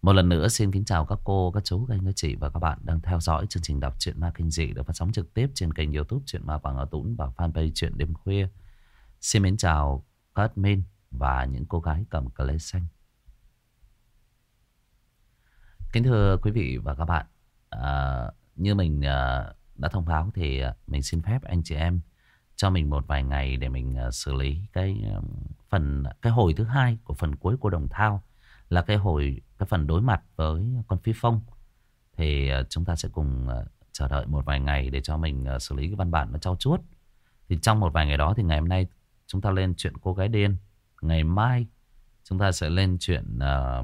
Một lần nữa xin kính chào các cô, các chú, các anh, các chị và các bạn đang theo dõi chương trình đọc truyện ma kinh dị được phát sóng trực tiếp trên kênh YouTube Truyện Ma Quảng Ngọ Tũng và fanpage Truyện Đêm Khuya. Xin mến chào các admin và những cô gái cầm cờ lê xanh. Kính thưa quý vị và các bạn, như mình đã thông báo thì mình xin phép anh chị em cho mình một vài ngày để mình xử lý cái hồi thứ hai của phần cuối của Đồng Thao, là cái phần đối mặt với con Phi Phong. Thì chúng ta sẽ cùng chờ đợi một vài ngày để cho mình xử lý cái văn bản nó trau chuốt. Thì trong một vài ngày đó thì ngày hôm nay chúng ta lên chuyện cô gái điên, ngày mai chúng ta sẽ lên chuyện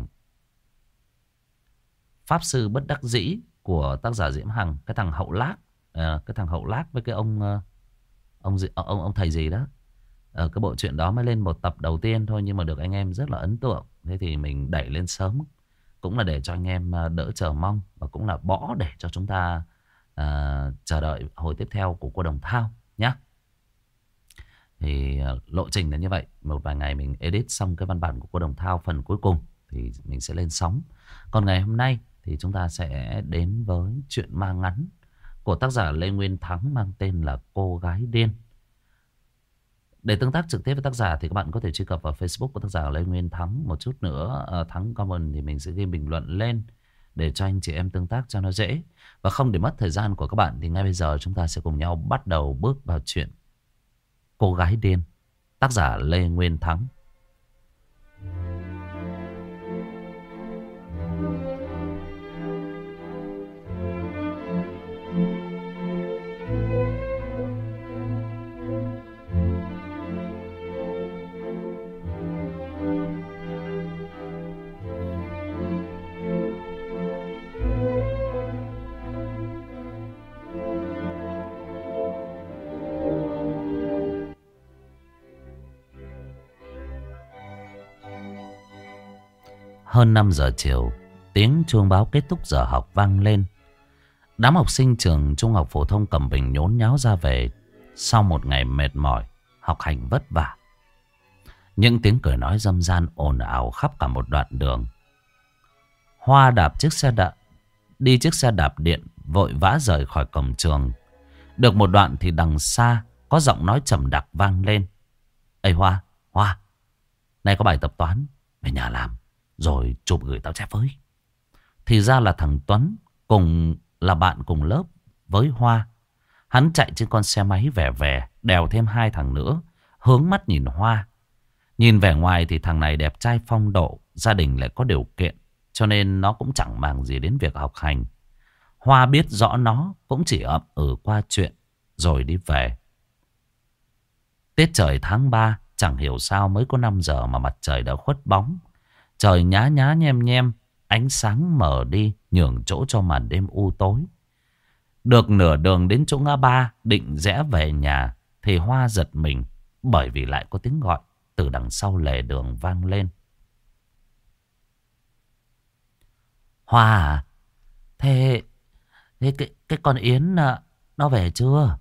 Pháp Sư Bất Đắc Dĩ của tác giả Diễm Hằng, cái thằng Hậu Lác, cái thằng Hậu Lác với cái ông thầy gì đó. Cái bộ truyện đó mới lên một tập đầu tiên thôi nhưng mà được anh em rất là ấn tượng. Thế thì mình đẩy lên sớm cũng là để cho anh em đỡ chờ mong, và cũng là bỏ để cho chúng ta chờ đợi hồi tiếp theo của cô Đồng Thao nhé. Thì lộ trình là như vậy. Một vài ngày mình edit xong cái văn bản của cô Đồng Thao phần cuối cùng thì mình sẽ lên sóng. Còn ngày hôm nay thì chúng ta sẽ đến với chuyện ma ngắn của tác giả Lê Nguyên Thắng mang tên là Cô Gái Điên. Để tương tác trực tiếp với tác giả thì các bạn có thể truy cập vào Facebook của tác giả Lê Nguyên Thắng. Một chút nữa Thắng comment thì mình sẽ ghi bình luận lên để cho anh chị em tương tác cho nó dễ. Và không để mất thời gian của các bạn thì ngay bây giờ chúng ta sẽ cùng nhau bắt đầu bước vào chuyện Cô Gái Điên, tác giả Lê Nguyên Thắng. Hơn 5 giờ chiều, tiếng chuông báo kết thúc giờ học vang lên. Đám học sinh trường Trung học phổ thông Cẩm Bình nhốn nháo ra về sau một ngày mệt mỏi, học hành vất vả. Những tiếng cười nói râm ran ồn ào khắp cả một đoạn đường. Hoa đi chiếc xe đạp điện vội vã rời khỏi cổng trường. Được một đoạn thì đằng xa có giọng nói trầm đặc vang lên. Ê Hoa, nay có bài tập toán, về nhà làm rồi chụp gửi tao chép với. Thì ra là thằng Tuấn cùng là bạn cùng lớp với Hoa. Hắn chạy trên con xe máy vẻ đèo thêm hai thằng nữa, hướng mắt nhìn Hoa. Nhìn vẻ ngoài thì thằng này đẹp trai phong độ, gia đình lại có điều kiện, cho nên nó cũng chẳng màng gì đến việc học hành. Hoa biết rõ nó cũng chỉ ậm qua chuyện rồi đi về. Tiết trời tháng 3, chẳng hiểu sao mới có 5 giờ mà mặt trời đã khuất bóng. Trời nhá nhá nhem nhem, ánh sáng mờ đi nhường chỗ cho màn đêm u tối. Được nửa đường đến chỗ ngã ba định rẽ về nhà thì Hoa giật mình, bởi vì lại có tiếng gọi từ đằng sau lề đường vang lên. Hoa à? Thế cái con Yến nó về chưa?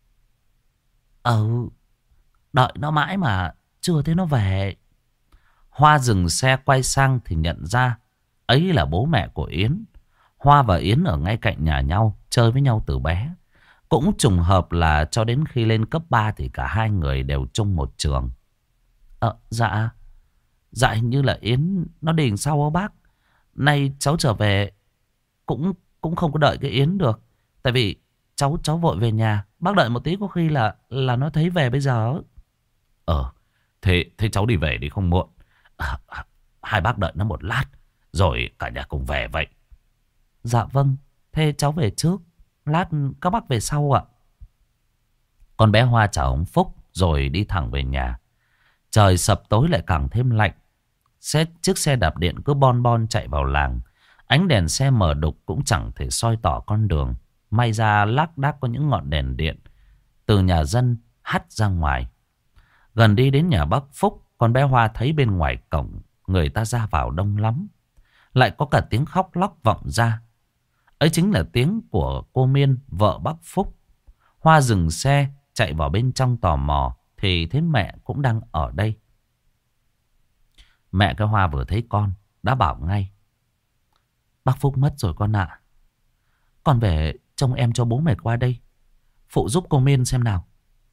Đợi nó mãi mà chưa thấy nó về. Hoa dừng xe quay sang thì nhận ra ấy là bố mẹ của Yến. Hoa và Yến ở ngay cạnh nhà nhau, chơi với nhau từ bé. Cũng trùng hợp là cho đến khi lên cấp 3 thì cả hai người đều chung một trường. Dạ hình như là Yến nó đi đằng sau á bác. Nay cháu trở về cũng không có đợi cái Yến được. Tại vì cháu vội về nhà. Bác đợi một tí có khi là nó thấy về bây giờ. Thế cháu đi về đi không muộn. Hai bác đợi nó một lát rồi cả nhà cùng về vậy. Dạ vâng, thế cháu về trước, lát các bác về sau ạ. Con bé Hoa chào ông Phúc rồi đi thẳng về nhà. Trời sập tối lại càng thêm lạnh. Chiếc xe đạp điện cứ bon bon chạy vào làng. Ánh đèn xe mờ đục cũng chẳng thể soi tỏ con đường. May ra lác đác có những ngọn đèn điện từ nhà dân hắt ra ngoài. Gần đi đến nhà bác Phúc, con bé Hoa thấy bên ngoài cổng người ta ra vào đông lắm. Lại có cả tiếng khóc lóc vọng ra. Ấy chính là tiếng của cô Miên, vợ bác Phúc. Hoa dừng xe chạy vào bên trong tò mò thì thấy mẹ cũng đang ở đây. Mẹ cái Hoa vừa thấy con đã bảo ngay: Bác Phúc mất rồi con ạ. Con về trông em cho bố mẹ qua đây. Phụ giúp cô Miên xem nào.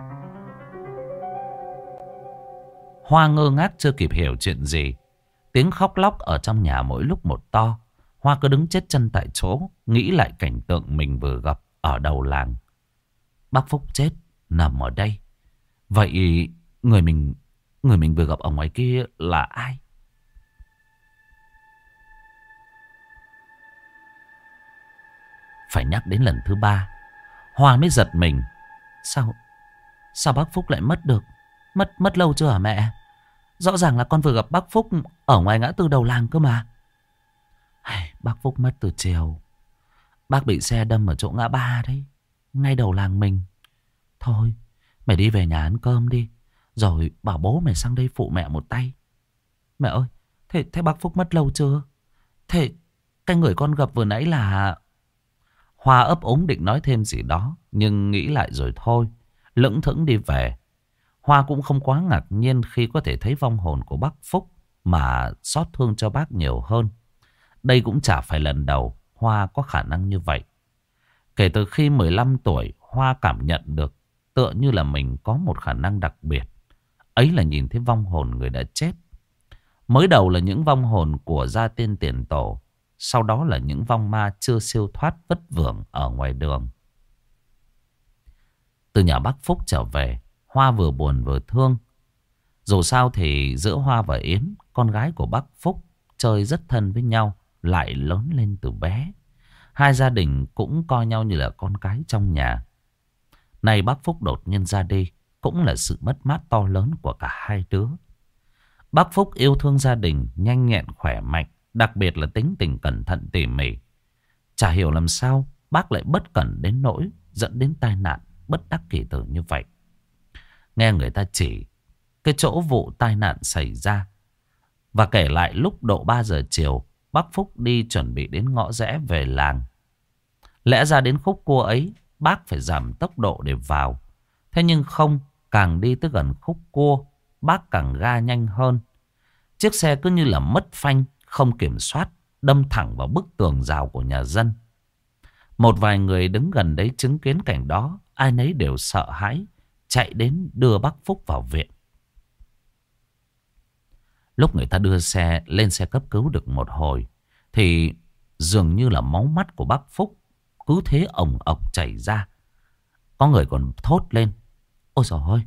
Hoa ngơ ngác chưa kịp hiểu chuyện gì. Tiếng khóc lóc ở trong nhà mỗi lúc một to. Hoa cứ đứng chết chân tại chỗ, nghĩ lại cảnh tượng mình vừa gặp ở đầu làng. Bác Phúc chết nằm ở đây. Vậy người mình vừa gặp ở ngoài kia là ai? Phải nhắc đến lần thứ ba, Hoa mới giật mình. Sao bác Phúc lại mất được? Mất lâu chưa hả mẹ? Rõ ràng là con vừa gặp bác Phúc ở ngoài ngã tư đầu làng cơ mà. Bác Phúc mất từ chiều. Bác bị xe đâm ở chỗ ngã ba đấy, ngay đầu làng mình. Thôi, mày đi về nhà ăn cơm đi, rồi bảo bố mày sang đây phụ mẹ một tay. Mẹ ơi, thế bác Phúc mất lâu chưa? Thế cái người con gặp vừa nãy là... Hoa ấp úng định nói thêm gì đó, nhưng nghĩ lại rồi thôi, lững thững đi về. Hoa cũng không quá ngạc nhiên khi có thể thấy vong hồn của bác Phúc, mà xót thương cho bác nhiều hơn. Đây cũng chả phải lần đầu Hoa có khả năng như vậy. Kể từ khi 15 tuổi, Hoa cảm nhận được tựa như là mình có một khả năng đặc biệt. Ấy là nhìn thấy vong hồn người đã chết. Mới đầu là những vong hồn của gia tiên tiền tổ, sau đó là những vong ma chưa siêu thoát vất vưởng ở ngoài đường. Từ nhà bác Phúc trở về, Hoa vừa buồn vừa thương. Dù sao thì giữa Hoa và Yến, con gái của bác Phúc, chơi rất thân với nhau, lại lớn lên từ bé. Hai gia đình cũng coi nhau như là con cái trong nhà. Nay bác Phúc đột nhiên ra đi, cũng là sự mất mát to lớn của cả hai đứa. Bác Phúc yêu thương gia đình, nhanh nhẹn khỏe mạnh, đặc biệt là tính tình cẩn thận tỉ mỉ. Chả hiểu làm sao bác lại bất cẩn đến nỗi dẫn đến tai nạn bất đắc kỳ tử như vậy. Nghe người ta chỉ cái chỗ vụ tai nạn xảy ra, và kể lại lúc độ 3 giờ chiều, bác Phúc đi chuẩn bị đến ngõ rẽ về làng. Lẽ ra đến khúc cua ấy, bác phải giảm tốc độ để vào. Thế nhưng không, càng đi tới gần khúc cua, bác càng ga nhanh hơn. Chiếc xe cứ như là mất phanh, không kiểm soát, đâm thẳng vào bức tường rào của nhà dân. Một vài người đứng gần đấy chứng kiến cảnh đó, ai nấy đều sợ hãi, chạy đến đưa bác Phúc vào viện. Lúc người ta đưa xe lên xe cấp cứu được một hồi, thì dường như là máu mắt của bác Phúc cứ thế ồng ọc chảy ra. Có người còn thốt lên: ôi trời ơi,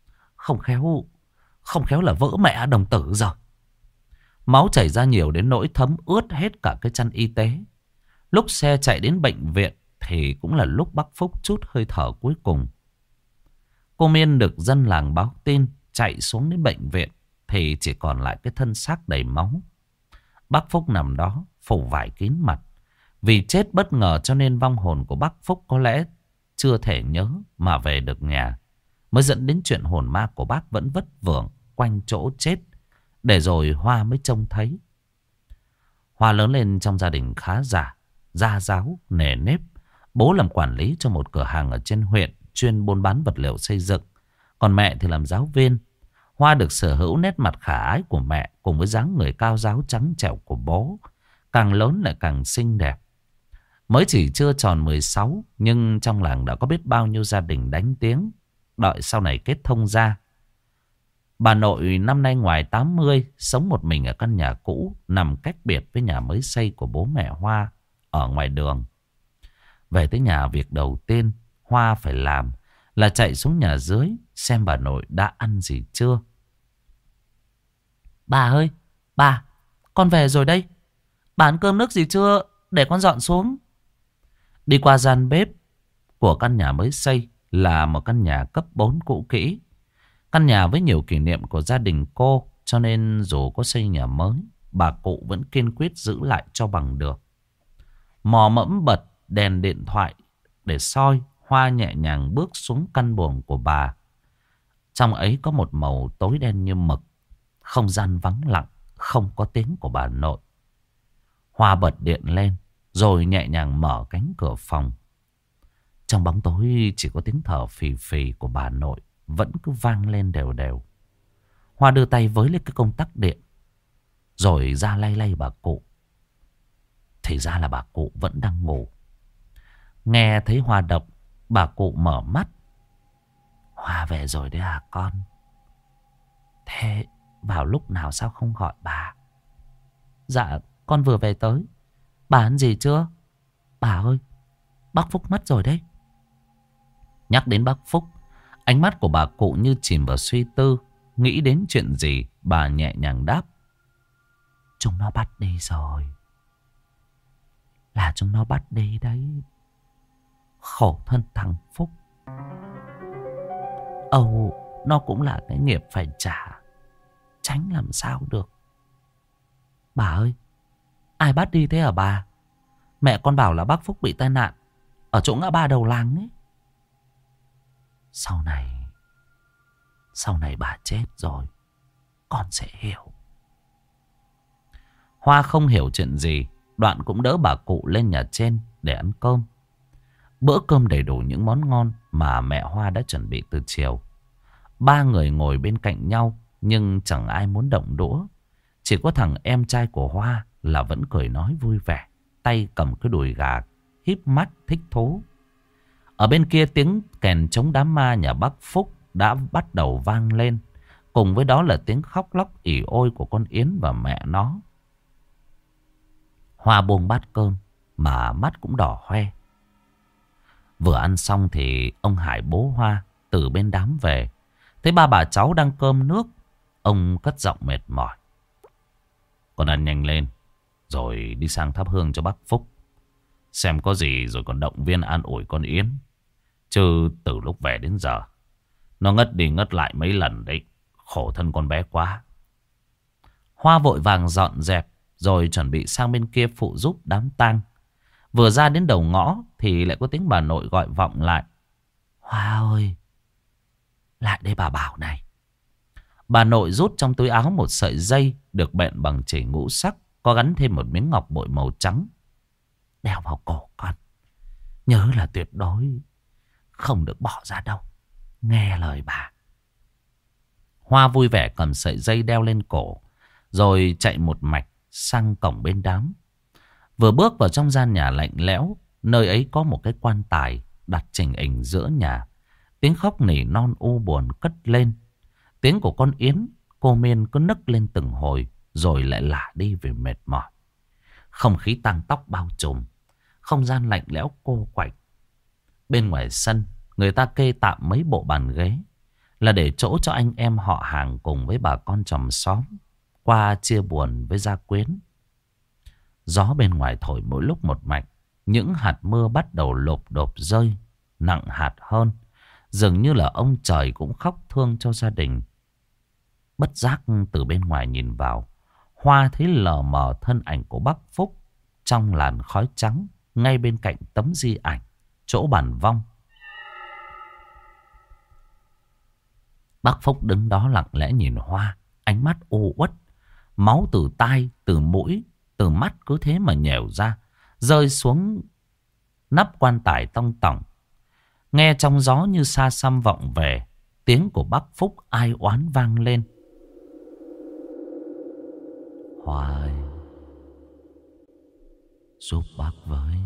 không khéo là vỡ mẹ đồng tử rồi. Máu chảy ra nhiều đến nỗi thấm ướt hết cả cái chăn y tế. Lúc xe chạy đến bệnh viện thì cũng là lúc bác Phúc trút hơi thở cuối cùng. Cô Miên được dân làng báo tin, chạy xuống đến bệnh viện thì chỉ còn lại cái thân xác đầy máu. Bác Phúc nằm đó phủ vải kín mặt. Vì chết bất ngờ cho nên vong hồn của bác Phúc có lẽ chưa thể nhớ mà về được nhà, mới dẫn đến chuyện hồn ma của bác vẫn vất vưởng quanh chỗ chết, để rồi Hoa mới trông thấy. Hoa lớn lên trong gia đình khá giả, gia giáo, nề nếp. Bố làm quản lý cho một cửa hàng ở trên huyện, chuyên buôn bán vật liệu xây dựng. Còn mẹ thì làm giáo viên. Hoa được sở hữu nét mặt khả ái của mẹ cùng với dáng người cao ráo trắng trẻo của bố. Càng lớn lại càng xinh đẹp. Mới chỉ chưa tròn 16, nhưng trong làng đã có biết bao nhiêu gia đình đánh tiếng, đợi sau này kết thông ra. Bà nội năm nay ngoài 80, sống một mình ở căn nhà cũ nằm cách biệt với nhà mới xây của bố mẹ Hoa ở ngoài đường. Về tới nhà, việc đầu tiên Hoa phải làm là chạy xuống nhà dưới xem bà nội đã ăn gì chưa. Bà ơi, bà, con về rồi đây. Bà ăn cơm nước gì chưa, để con dọn xuống. Đi qua gian bếp của căn nhà mới xây là một căn nhà cấp 4 cũ kỹ. Căn nhà với nhiều kỷ niệm của gia đình cô, cho nên dù có xây nhà mới, bà cụ vẫn kiên quyết giữ lại cho bằng được. Mò mẫm bật đèn điện thoại để soi, Hoa nhẹ nhàng bước xuống căn buồng của bà. Trong ấy có một màu tối đen như mực. Không gian vắng lặng, không có tiếng của bà nội. Hoa bật điện lên, rồi nhẹ nhàng mở cánh cửa phòng. Trong bóng tối chỉ có tiếng thở phì phì của bà nội vẫn cứ vang lên đều đều. Hoa đưa tay với lấy cái công tắc điện, rồi ra lay lay bà cụ. Thì ra là bà cụ vẫn đang ngủ. Nghe thấy Hoa đọc, bà cụ mở mắt. Hoa về rồi đấy à con? Thế vào lúc nào sao không gọi bà? Dạ con vừa về tới. Bà ăn gì chưa? Bà ơi, bác Phúc mất rồi đấy. Nhắc đến bác Phúc, ánh mắt của bà cụ như chìm vào suy tư. Nghĩ đến chuyện gì, bà nhẹ nhàng đáp. Chúng nó bắt đi rồi. Là chúng nó bắt đi đấy. Khổ thân thằng Phúc. Âu, nó cũng là cái nghiệp phải trả. Tránh làm sao được. Bà ơi, ai bắt đi thế hả bà? Mẹ con bảo là bác Phúc bị tai nạn ở chỗ ngã ba đầu làng ấy. Sau này bà chết rồi, con sẽ hiểu. Hoa không hiểu chuyện gì, Đoạn cũng đỡ bà cụ lên nhà trên để ăn cơm. Bữa cơm đầy đủ những món ngon mà mẹ Hoa đã chuẩn bị từ chiều. Ba người ngồi bên cạnh nhau nhưng chẳng ai muốn động đũa. Chỉ có thằng em trai của Hoa là vẫn cười nói vui vẻ, tay cầm cái đùi gà, híp mắt thích thú. Ở bên kia tiếng kèn chống đám ma nhà bác Phúc đã bắt đầu vang lên. Cùng với đó là tiếng khóc lóc ỉ ôi của con Yến và mẹ nó. Hoa buông bát cơm mà mắt cũng đỏ hoe. Vừa ăn xong thì ông Hải bố Hoa từ bên đám về. Thấy ba bà cháu đang cơm nước, ông cất giọng mệt mỏi. Con ăn nhanh lên, rồi đi sang thắp hương cho bác Phúc. Xem có gì rồi còn động viên an ủi con Yến. Chứ từ lúc về đến giờ, nó ngất đi ngất lại mấy lần đấy. Khổ thân con bé quá. Hoa vội vàng dọn dẹp rồi chuẩn bị sang bên kia phụ giúp đám tang. Vừa ra đến đầu ngõ thì lại có tiếng bà nội gọi vọng lại. Hoa ơi, lại đây bà bảo này. Bà nội rút trong túi áo một sợi dây được bện bằng chỉ ngũ sắc, có gắn thêm một miếng ngọc bội màu trắng. Đeo vào cổ con. Nhớ là tuyệt đối không được bỏ ra đâu. Nghe lời bà. Hoa vui vẻ cầm sợi dây đeo lên cổ, rồi chạy một mạch sang cổng bên đám. Vừa bước vào trong gian nhà lạnh lẽo, nơi ấy có một cái quan tài đặt chỉnh hình giữa nhà. Tiếng khóc nỉ non u buồn cất lên. Tiếng của con Yến, cô Miên cứ nấc lên từng hồi, rồi lại lả đi vì mệt mỏi. Không khí tang tóc bao trùm, không gian lạnh lẽo cô quạnh. Bên ngoài sân, người ta kê tạm mấy bộ bàn ghế, là để chỗ cho anh em họ hàng cùng với bà con chòm xóm qua chia buồn với gia quyến. Gió bên ngoài thổi mỗi lúc một mạnh. Những hạt mưa bắt đầu lộp độp rơi, nặng hạt hơn. Dường như là ông trời cũng khóc thương cho gia đình. Bất giác từ bên ngoài nhìn vào, Hoa thấy lờ mờ thân ảnh của bác Phúc trong làn khói trắng ngay bên cạnh tấm di ảnh, chỗ bàn vong. Bác Phúc đứng đó lặng lẽ nhìn Hoa, ánh mắt u uất. Máu từ tai, từ mũi, từ mắt cứ thế mà nhèo ra, rơi xuống nắp quan tài tong tỏng. Nghe trong gió như xa xăm vọng về, tiếng của bác Phúc ai oán vang lên. Hoa ơi, giúp bác với.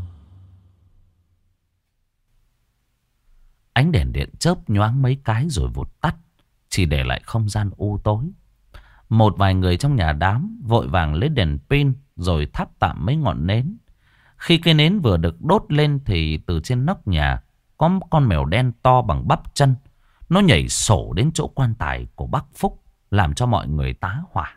Ánh đèn điện chớp nhoáng mấy cái rồi vụt tắt, chỉ để lại không gian u tối. Một vài người trong nhà đám vội vàng lấy đèn pin rồi thắp tạm mấy ngọn nến. Khi cây nến vừa được đốt lên thì từ trên nóc nhà có con mèo đen to bằng bắp chân. Nó nhảy sổ đến chỗ quan tài của bác Phúc, làm cho mọi người tá hỏa.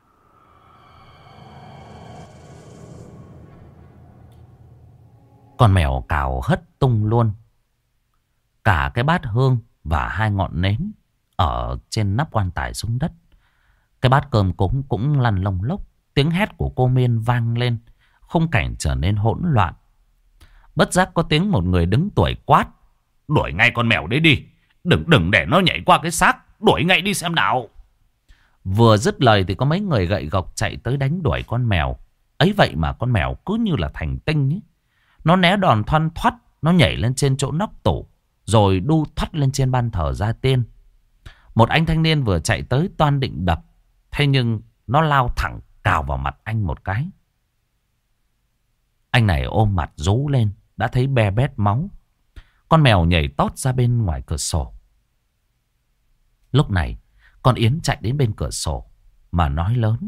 Con mèo cào hất tung luôn cả cái bát hương và hai ngọn nến ở trên nắp quan tài xuống đất. Cái bát cơm cúng cũng lăn lông lốc. Tiếng hét của cô Miên vang lên. Khung cảnh trở nên hỗn loạn. Bất giác có tiếng một người đứng tuổi quát. Đuổi ngay con mèo đấy đi. Đừng để nó nhảy qua cái xác. Đuổi ngay đi xem nào. Vừa dứt lời thì có mấy người gậy gộc chạy tới đánh đuổi con mèo. Ấy vậy mà con mèo cứ như là thành tinh ấy. Nó né đòn thoăn thoắt. Nó nhảy lên trên chỗ nóc tủ, rồi đu thoắt lên trên ban thờ gia tiên. Một anh thanh niên vừa chạy tới toan định đập, thế nhưng nó lao thẳng cào vào mặt anh một cái. Anh này ôm mặt rú lên, đã thấy be bét máu. Con mèo nhảy tót ra bên ngoài cửa sổ. Lúc này con Yến chạy đến bên cửa sổ mà nói lớn: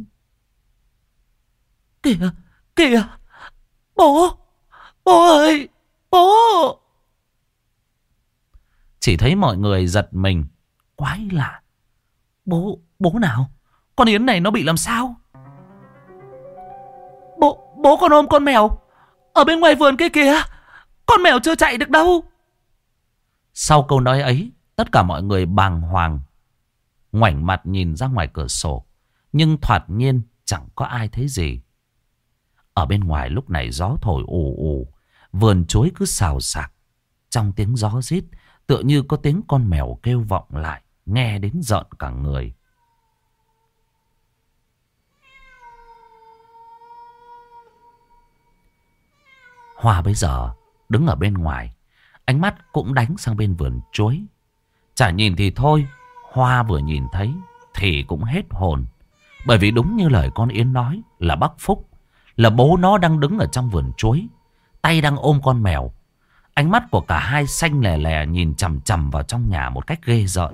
Kìa, kìa, bố, bố ơi, bố. Chỉ thấy mọi người giật mình. Quái lạ, bố nào? Con Yến này nó bị làm sao? Bố con ôm con mèo ở bên ngoài vườn kia kìa. Con mèo chưa chạy được đâu. Sau câu nói ấy, tất cả mọi người bàng hoàng, ngoảnh mặt nhìn ra ngoài cửa sổ. Nhưng thoạt nhiên chẳng có ai thấy gì. Ở bên ngoài lúc này gió thổi ù ù, vườn chuối cứ xào xạc. Trong tiếng gió rít, tựa như có tiếng con mèo kêu vọng lại, nghe đến rợn cả người. Hoa bây giờ đứng ở bên ngoài, ánh mắt cũng đánh sang bên vườn chuối. Chả nhìn thì thôi, Hoa vừa nhìn thấy thì cũng hết hồn. Bởi vì đúng như lời con Yến nói, là bác Phúc, là bố nó đang đứng ở trong vườn chuối, tay đang ôm con mèo. Ánh mắt của cả hai xanh lè lè nhìn chằm chằm vào trong nhà một cách ghê rợn.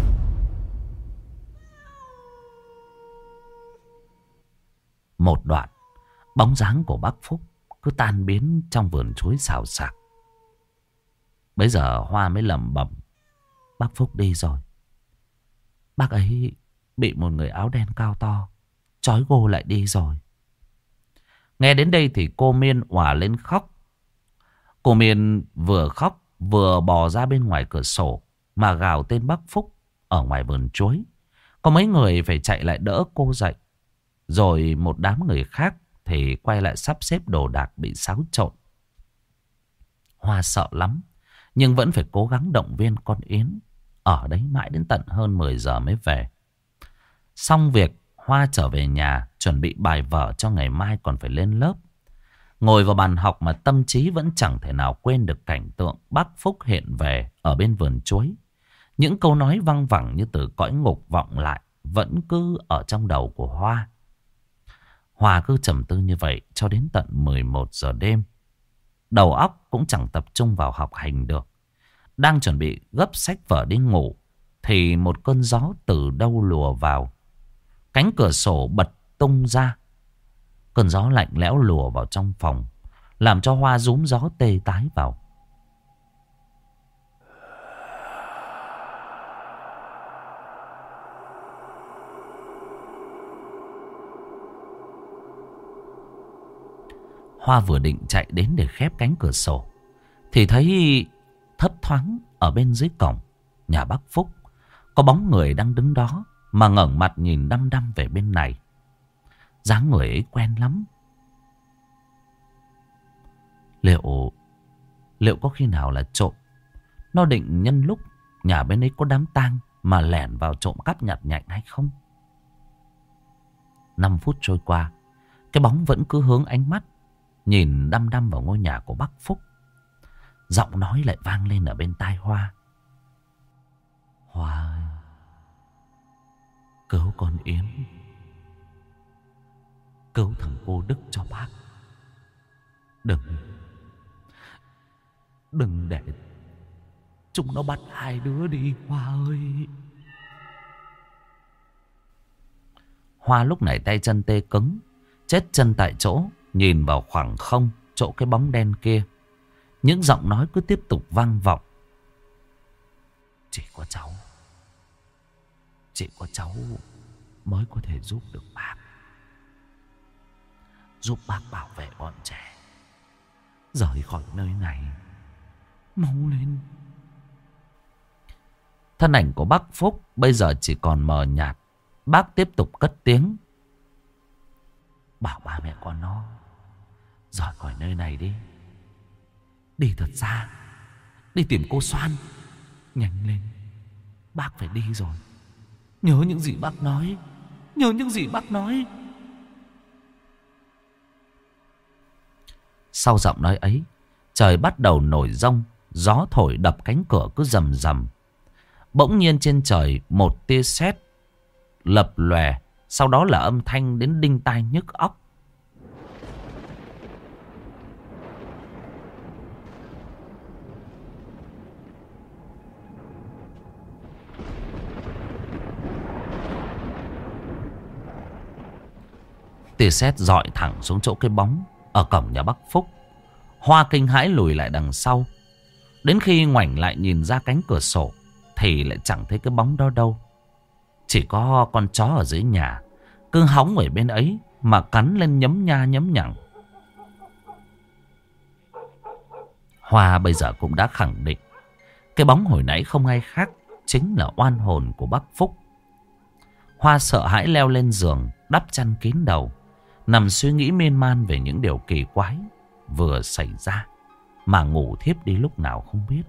Một đoạn, bóng dáng của bác Phúc cứ tan biến trong vườn chuối xào xạc. Bây giờ Hoa mới lẩm bẩm: Bác Phúc đi rồi. Bác ấy bị một người áo đen cao to trói gô lại đi rồi. Nghe đến đây thì cô Miên òa lên khóc. Cô Miên vừa khóc vừa bò ra bên ngoài cửa sổ mà gào tên bác Phúc ở ngoài vườn chuối. Có mấy người phải chạy lại đỡ cô dậy. Rồi một đám người khác thì quay lại sắp xếp đồ đạc bị xáo trộn. Hoa sợ lắm, nhưng vẫn phải cố gắng động viên con Yến. Ở đấy mãi đến tận hơn 10 giờ mới về. Xong việc, Hoa trở về nhà chuẩn bị bài vở cho ngày mai còn phải lên lớp. Ngồi vào bàn học mà tâm trí vẫn chẳng thể nào quên được cảnh tượng bác Phúc hiện về ở bên vườn chuối. Những câu nói văng vẳng như từ cõi ngục vọng lại vẫn cứ ở trong đầu của Hoa. Hoa cứ trầm tư như vậy cho đến tận 11 giờ đêm. Đầu óc cũng chẳng tập trung vào học hành được. Đang chuẩn bị gấp sách vở đi ngủ thì một cơn gió từ đâu lùa vào. Cánh cửa sổ bật tung ra. Cơn gió lạnh lẽo lùa vào trong phòng, làm cho Hoa rúm gió tê tái vào. Hoa vừa định chạy đến để khép cánh cửa sổ thì thấy thấp thoáng ở bên dưới cổng nhà bác Phúc có bóng người đang đứng đó mà ngẩng mặt nhìn đăm đăm về bên này. Dáng người ấy quen lắm. Liệu có khi nào là trộm nó định nhân lúc nhà bên ấy có đám tang mà lẻn vào trộm cắp nhặt nhạnh hay không? 5 phút trôi qua, cái bóng vẫn cứ hướng ánh mắt nhìn đăm đăm vào ngôi nhà của bác Phúc. Giọng nói lại vang lên ở bên tai Hoa: Hoa ơi, cứu con Yến, cứu thằng cô Đức cho bác. Đừng để chúng nó bắt hai đứa đi, Hoa ơi. Hoa lúc này tay chân tê cứng, chết chân tại chỗ, nhìn vào khoảng không chỗ cái bóng đen kia. Những giọng nói cứ tiếp tục vang vọng: Chỉ có cháu mới có thể giúp được bác. Giúp bác bảo vệ bọn trẻ, rời khỏi nơi này. Mau lên. Thân ảnh của bác Phúc bây giờ chỉ còn mờ nhạt. Bác tiếp tục cất tiếng: Bảo ba mẹ con nó rời khỏi nơi này đi. Đi thật xa, đi tìm cô Xoan. Nhanh lên, bác phải đi rồi. Nhớ những gì bác nói, nhớ những gì bác nói. Sau giọng nói ấy, trời bắt đầu nổi giông. Gió thổi đập cánh cửa cứ rầm rầm. Bỗng nhiên trên trời một tia sét lập lòe, sau đó là âm thanh đến đinh tai nhức óc. Tia sét dọi thẳng xuống chỗ cái bóng ở cổng nhà bác Phúc. Hoa kinh hãi lùi lại đằng sau. Đến khi ngoảnh lại nhìn ra cánh cửa sổ thì lại chẳng thấy cái bóng đó đâu. Chỉ có con chó ở dưới nhà cứ hóng ở bên ấy mà cắn lên nhấm nha nhấm nhằng. Hoa bây giờ cũng đã khẳng định cái bóng hồi nãy không ai khác chính là oan hồn của bác Phúc. Hoa sợ hãi leo lên giường, đắp chăn kín đầu, nằm suy nghĩ miên man về những điều kỳ quái vừa xảy ra, mà ngủ thiếp đi lúc nào không biết.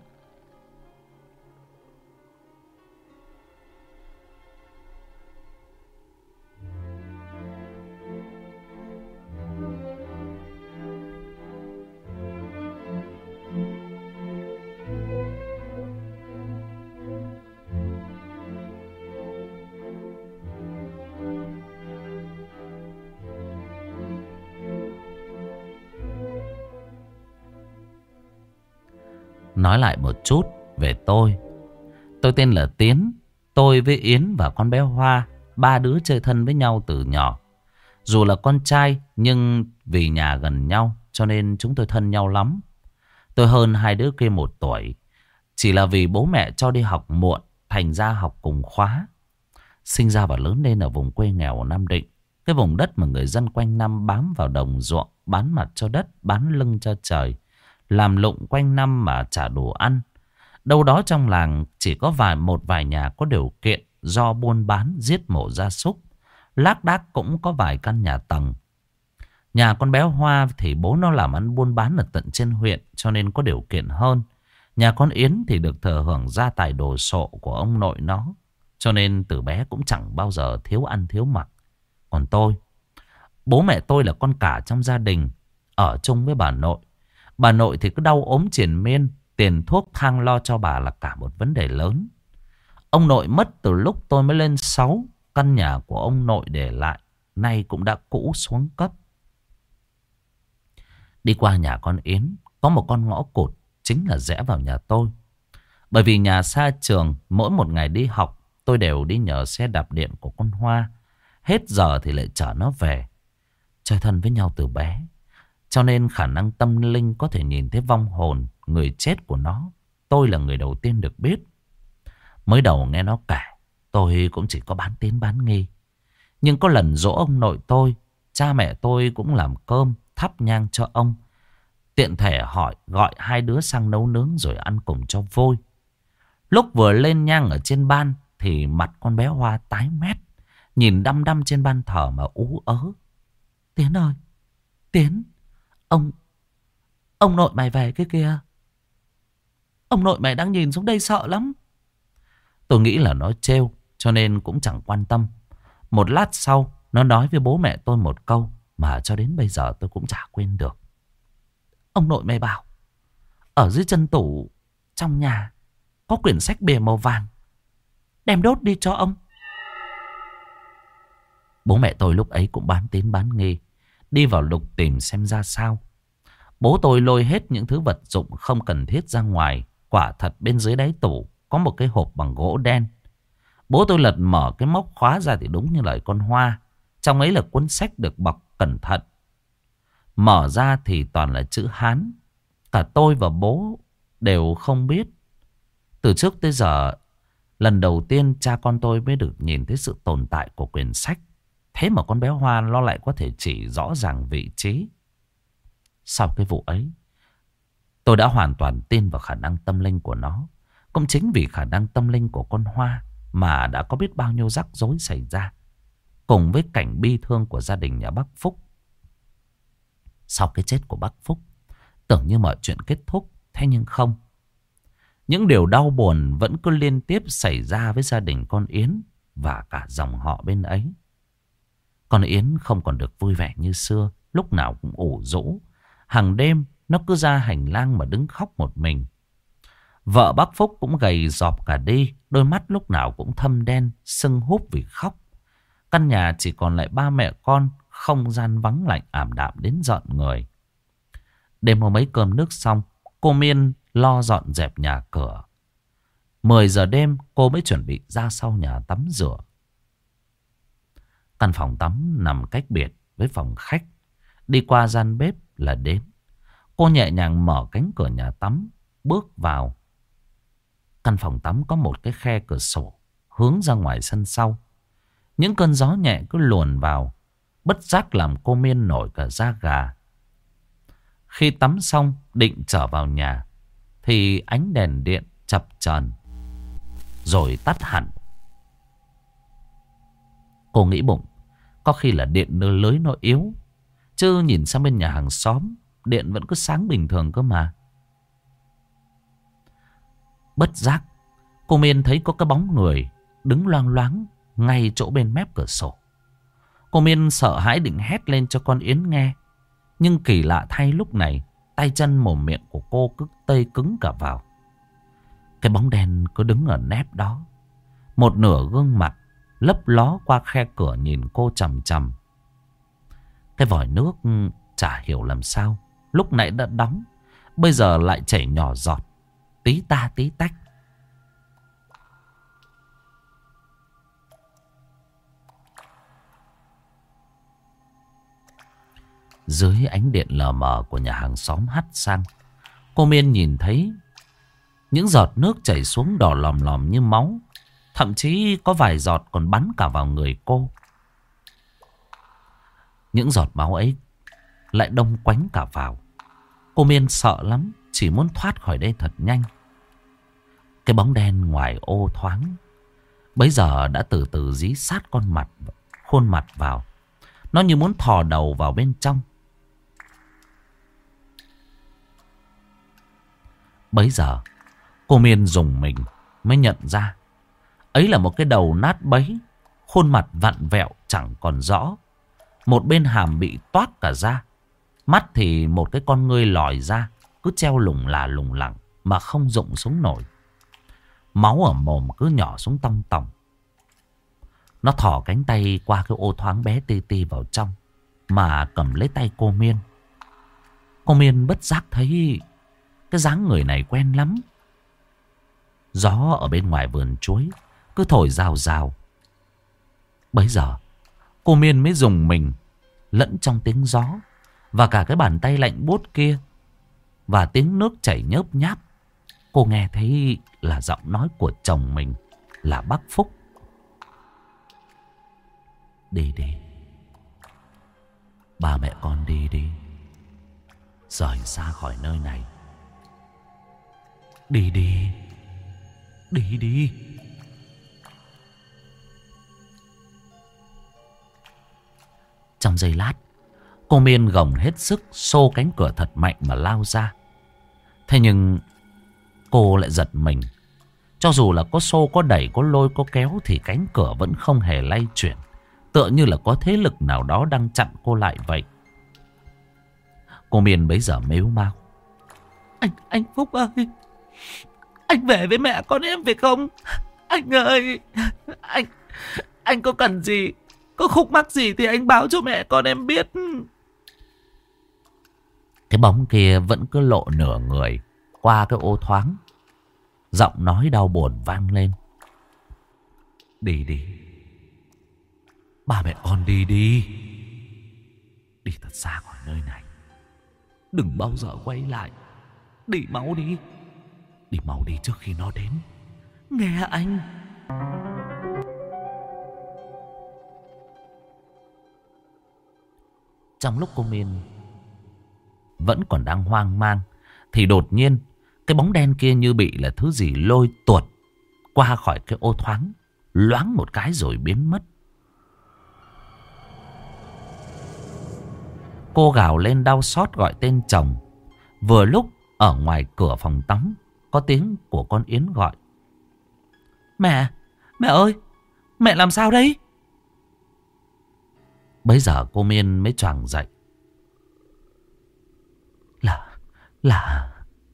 Nói lại một chút về tôi. Tôi tên là Tiến. Tôi với Yến và con bé Hoa, ba đứa chơi thân với nhau từ nhỏ. Dù là con trai nhưng vì nhà gần nhau cho nên chúng tôi thân nhau lắm. Tôi hơn hai đứa kia 1 tuổi. Chỉ là vì bố mẹ cho đi học muộn, thành ra học cùng khóa. Sinh ra và lớn lên ở vùng quê nghèo ở Nam Định. Cái vùng đất mà người dân quanh năm bám vào đồng ruộng, bán mặt cho đất, bán lưng cho trời, làm lụng quanh năm mà trả đồ ăn. Đâu đó trong làng chỉ có một vài nhà có điều kiện do buôn bán giết mổ gia súc. Lác đác cũng có vài căn nhà tầng. Nhà con bé Hoa thì bố nó làm ăn buôn bán ở tận trên huyện cho nên có điều kiện hơn. Nhà con Yến thì được thừa hưởng gia tài đồ sộ của ông nội nó, cho nên từ bé cũng chẳng bao giờ thiếu ăn thiếu mặc. Còn tôi, bố mẹ tôi là con cả trong gia đình, ở chung với bà nội. Bà nội thì cứ đau ốm triền miên, tiền thuốc thang lo cho bà là cả một vấn đề lớn. Ông nội mất từ lúc tôi mới lên 6. Căn nhà của ông nội để lại nay cũng đã cũ xuống cấp. Đi qua nhà con Yến có một con ngõ cụt, chính là rẽ vào nhà tôi. Bởi vì nhà xa trường, mỗi một ngày đi học tôi đều đi nhờ xe đạp điện của con Hoa. Hết giờ thì lại chở nó về. Chơi thân với nhau từ bé, cho nên khả năng tâm linh có thể nhìn thấy vong hồn người chết của nó, tôi là người đầu tiên được biết. Mới đầu nghe nó kể, tôi cũng chỉ có bán tín bán nghi. Nhưng có lần giỗ ông nội tôi, cha mẹ tôi cũng làm cơm, thắp nhang cho ông. Tiện thể gọi hai đứa sang nấu nướng rồi ăn cùng cho vui. Lúc vừa lên nhang ở trên ban thì mặt con bé Hoa tái mét, nhìn đăm đăm trên ban thờ mà ú ớ. Tiến ơi, Tiến, ông nội mày về cái kia. Ông nội mày đang nhìn xuống đây sợ lắm. Tôi nghĩ là nó trêu cho nên cũng chẳng quan tâm. Một lát sau nó nói với bố mẹ tôi một câu mà cho đến bây giờ tôi cũng chả quên được. Ông nội mày bảo ở dưới chân tủ trong nhà có quyển sách bìa màu vàng, đem đốt đi cho ông. Bố mẹ tôi lúc ấy cũng bán tín bán nghi, đi vào lục tìm xem ra sao. Bố tôi lôi hết những thứ vật dụng không cần thiết ra ngoài. Quả thật bên dưới đáy tủ có một cái hộp bằng gỗ đen. Bố tôi lật mở cái móc khóa ra thì đúng như lời con Hoa. Trong ấy là cuốn sách được bọc cẩn thận. Mở ra thì toàn là chữ Hán. Cả tôi và bố đều không biết. Từ trước tới giờ, lần đầu tiên cha con tôi mới được nhìn thấy sự tồn tại của quyển sách. Thế mà con bé Hoa nó lại có thể chỉ rõ ràng vị trí. Sau cái vụ ấy, tôi đã hoàn toàn tin vào khả năng tâm linh của nó. Cũng chính vì khả năng tâm linh của con Hoa mà đã có biết bao nhiêu rắc rối xảy ra, cùng với cảnh bi thương của gia đình nhà bác Phúc. Sau cái chết của bác Phúc, tưởng như mọi chuyện kết thúc. Thế nhưng không. Những điều đau buồn vẫn cứ liên tiếp xảy ra với gia đình con Yến và cả dòng họ bên ấy. Con Yến không còn được vui vẻ như xưa, lúc nào cũng ủ rũ. Hàng đêm nó cứ ra hành lang mà đứng khóc một mình. Vợ bác Phúc cũng gầy rọp cả đi, đôi mắt lúc nào cũng thâm đen, sưng húp vì khóc. Căn nhà chỉ còn lại ba mẹ con, không gian vắng lạnh ảm đạm đến rợn người. Đêm hôm ấy cơm nước xong, cô Miên lo dọn dẹp nhà cửa. 10 giờ đêm cô mới chuẩn bị ra sau nhà tắm rửa. Căn phòng tắm nằm cách biệt, với phòng khách. Đi qua gian bếp là đến. Cô nhẹ nhàng mở cánh cửa nhà tắm, bước vào. Căn phòng tắm có một cái khe cửa sổ hướng ra ngoài sân sau. Những cơn gió nhẹ cứ luồn vào, bất giác làm cô Miên nổi cả da gà. Khi tắm xong định trở vào nhà thì ánh đèn điện chập chờn rồi tắt hẳn. Cô nghĩ bụng, có khi là điện lưới nó yếu, chứ nhìn sang bên nhà hàng xóm điện vẫn cứ sáng bình thường cơ mà. Bất giác cô Miên thấy có cái bóng người đứng loang loáng ngay chỗ bên mép cửa sổ. Cô Miên sợ hãi định hét lên cho con Yến nghe. Nhưng kỳ lạ thay, lúc này tay chân mồm miệng của cô cứ tê cứng cả vào. Cái bóng đen cứ đứng ở nép đó, một nửa gương mặt lấp ló qua khe cửa nhìn cô chằm chằm. Cái vòi nước chả hiểu làm sao lúc nãy đã đóng, bây giờ lại chảy nhỏ giọt, tí ta tí tách. Dưới ánh điện lờ mờ của nhà hàng xóm hắt sang, cô Miên nhìn thấy những giọt nước chảy xuống đỏ lòm lòm như máu. Thậm chí có vài giọt còn bắn cả vào người cô. Những giọt máu ấy lại đông quánh cả vào. Cô Miên sợ lắm, chỉ muốn thoát khỏi đây thật nhanh. Cái bóng đen ngoài ô thoáng bấy giờ đã từ từ dí sát khuôn mặt vào. Nó như muốn thò đầu vào bên trong. Bấy giờ cô Miên rùng mình mới nhận ra ấy là một cái đầu nát bấy, khuôn mặt vặn vẹo chẳng còn rõ. Một bên hàm bị toác cả ra, mắt thì một cái con ngươi lòi ra, cứ treo lủng lẳng mà không rụng xuống nổi. Máu ở mồm cứ nhỏ xuống tong tòng. Nó thò cánh tay qua cái ô thoáng bé tê tê vào trong mà cầm lấy tay cô Miên. Cô Miên bất giác thấy cái dáng người này quen lắm. Gió ở bên ngoài vườn chuối cứ thổi rào rào. Bấy giờ cô Miên mới rùng mình, lẫn trong tiếng gió và cả cái bàn tay lạnh buốt kia và tiếng nước chảy nhớp nháp, cô nghe thấy là giọng nói của chồng mình, là bác Phúc. Đi đi, ba mẹ con đi đi, rời xa khỏi nơi này. Đi đi, đi đi. Trong giây lát, cô Miên gồng hết sức xô cánh cửa thật mạnh mà lao ra. Thế nhưng cô lại giật mình. Cho dù là có xô, có đẩy, có lôi, có kéo thì cánh cửa vẫn không hề lay chuyển, tựa như là có thế lực nào đó đang chặn cô lại vậy. Cô Miên bấy giờ mếu mao: Anh Phúc ơi, anh về với mẹ con em phải không? Anh ơi, anh có cần gì, có khúc mắc gì thì anh báo cho mẹ con em biết. Cái bóng kia vẫn cứ lộ nửa người qua cái ô thoáng. Giọng nói đau buồn vang lên: Đi đi, ba mẹ con đi đi. Đi thật xa khỏi nơi này, đừng bao giờ quay lại. Đi mau đi, đi mau đi trước khi nó đến. Nghe anh. Trong lúc cô Miên vẫn còn đang hoang mang thì đột nhiên cái bóng đen kia như bị là thứ gì lôi tuột qua khỏi cái ô thoáng, loáng một cái rồi biến mất. Cô gào lên đau xót gọi tên chồng. Vừa lúc ở ngoài cửa phòng tắm có tiếng của con Yến gọi: Mẹ, mẹ ơi, mẹ làm sao đấy? Bấy giờ cô Miên mới choàng dậy. Là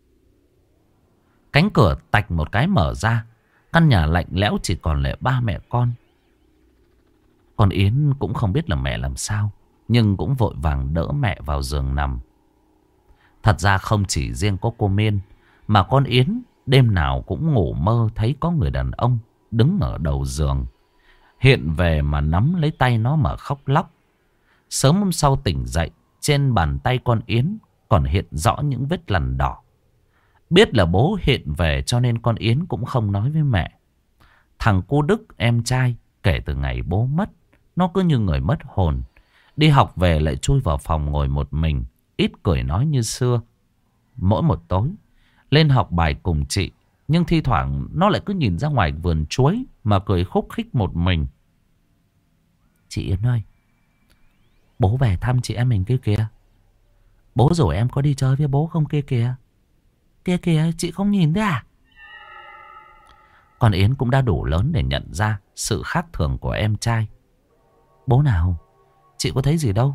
cánh cửa tạch một cái mở ra. Căn nhà lạnh lẽo chỉ còn lại ba mẹ con. Con Yến cũng không biết là mẹ làm sao, nhưng cũng vội vàng đỡ mẹ vào giường nằm. Thật ra không chỉ riêng có cô Miên, mà con Yến đêm nào cũng ngủ mơ thấy có người đàn ông đứng ở đầu giường, hiện về mà nắm lấy tay nó mà khóc lóc. Sớm hôm sau tỉnh dậy, trên bàn tay con Yến còn hiện rõ những vết lằn đỏ. Biết là bố hiện về cho nên con Yến cũng không nói với mẹ. Thằng cô Đức, em trai, kể từ ngày bố mất, nó cứ như người mất hồn. Đi học về lại chui vào phòng ngồi một mình, ít cười nói như xưa. Mỗi một tối, lên học bài cùng chị, nhưng thi thoảng nó lại cứ nhìn ra ngoài vườn chuối mà cười khúc khích một mình. Chị Yến ơi, bố về thăm chị em mình kia kìa. Bố rủ em có đi chơi với bố không kia kìa. Kia kìa, chị không nhìn thấy à? Còn Yến cũng đã đủ lớn để nhận ra sự khác thường của em trai. Bố nào? Chị có thấy gì đâu.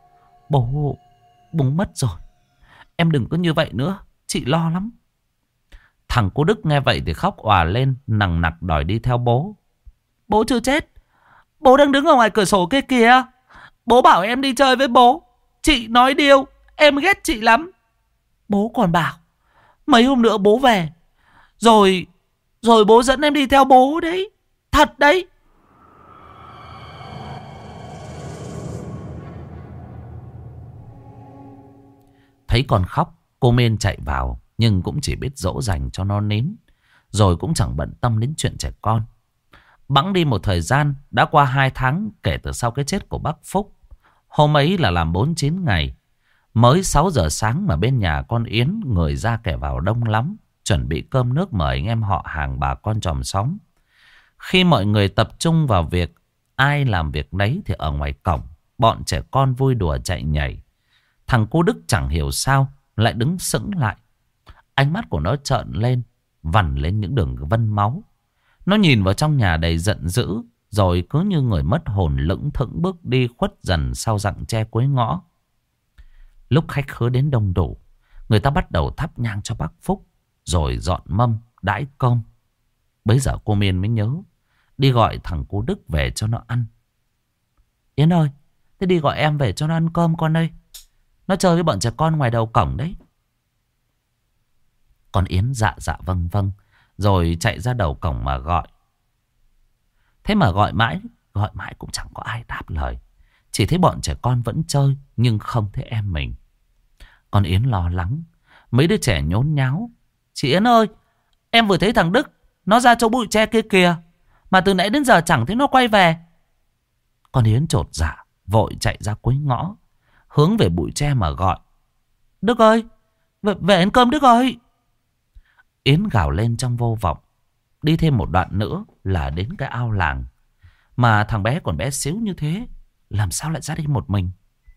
Bố mất rồi. Em đừng có như vậy nữa, chị lo lắm. Thằng cô Đức nghe vậy thì khóc òa lên, nằng nặc đòi đi theo bố. Bố chưa chết. Bố đang đứng ở ngoài cửa sổ kia kìa. Bố bảo em đi chơi với bố. Chị nói điêu, em ghét chị lắm. Bố còn bảo mấy hôm nữa bố về, Rồi bố dẫn em đi theo bố đấy. Thật đấy. Thấy con khóc, cô Miên chạy vào, nhưng cũng chỉ biết dỗ dành cho nó nín, rồi cũng chẳng bận tâm đến chuyện trẻ con. Bẵng đi một thời gian, đã qua 2 tháng kể từ sau cái chết của bác Phúc. Hôm ấy là làm 49 ngày. Mới 6 giờ sáng mà bên nhà con Yến người ra kẻ vào đông lắm, chuẩn bị cơm nước mời anh em họ hàng bà con chòm xóm. Khi mọi người tập trung vào việc ai làm việc nấy thì ở ngoài cổng, bọn trẻ con vui đùa chạy nhảy. Thằng cô Đức chẳng hiểu sao lại đứng sững lại. Ánh mắt của nó trợn lên, vằn lên những đường vân máu. Nó nhìn vào trong nhà đầy giận dữ, rồi cứ như người mất hồn lững thững bước đi khuất dần sau rặng tre cuối ngõ. Lúc khách khứa đến đông đủ, người ta bắt đầu thắp nhang cho bác Phúc, rồi dọn mâm, đãi cơm. Bấy giờ cô Miên mới nhớ đi gọi thằng cô Đức về cho nó ăn. Yến ơi, thế đi gọi em về cho nó ăn cơm con ơi. Nó chơi với bọn trẻ con ngoài đầu cổng đấy. Con Yến dạ dạ vâng vâng, rồi chạy ra đầu cổng mà gọi. Thế mà gọi mãi cũng chẳng có ai đáp lời. Chỉ thấy bọn trẻ con vẫn chơi, nhưng không thấy em mình. Con Yến lo lắng. Mấy đứa trẻ nhốn nháo. Chị Yến ơi, em vừa thấy thằng Đức, nó ra chỗ bụi tre kia kìa, mà từ nãy đến giờ chẳng thấy nó quay về. Con Yến chột dạ, vội chạy ra cuối ngõ, hướng về bụi tre mà gọi. Đức ơi, về ăn cơm Đức ơi. Yến gào lên trong vô vọng. Đi thêm một đoạn nữa là đến cái ao làng. Mà thằng bé còn bé xíu như thế, làm sao lại ra đây một mình?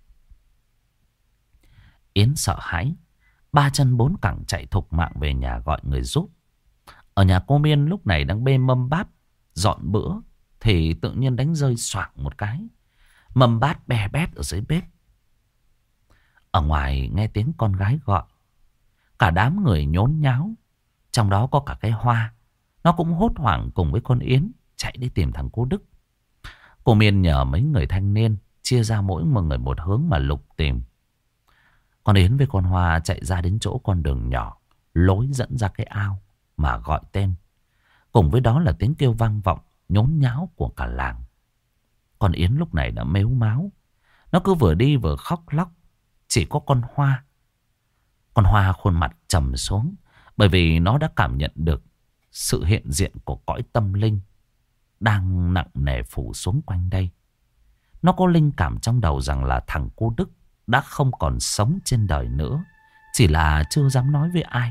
Yến sợ hãi, 3 chân 4 cẳng chạy thục mạng về nhà gọi người giúp. Ở nhà cô Miên lúc này đang bê mâm bát dọn bữa, thì tự nhiên đánh rơi xoạc một cái. Mâm bát bè bét ở dưới bếp. Ở ngoài nghe tiếng con gái gọi. Cả đám người nhốn nháo, trong đó có cả cái Hoa. Nó cũng hốt hoảng cùng với con Yến chạy đi tìm thằng cô Đức. Cô Miên nhờ mấy người thanh niên chia ra mỗi một người một hướng mà lục tìm. Con Yến với con Hoa chạy ra đến chỗ con đường nhỏ, lối dẫn ra cái ao mà gọi tên. Cùng với đó là tiếng kêu vang vọng nhốn nháo của cả làng. Con Yến lúc này đã mếu máo. Nó cứ vừa đi vừa khóc lóc. Chỉ có con Hoa. Con Hoa khuôn mặt trầm xuống, bởi vì nó đã cảm nhận được sự hiện diện của cõi tâm linh đang nặng nề phủ xuống quanh đây. Nó có linh cảm trong đầu rằng là thằng cô Đức đã không còn sống trên đời nữa, chỉ là chưa dám nói với ai.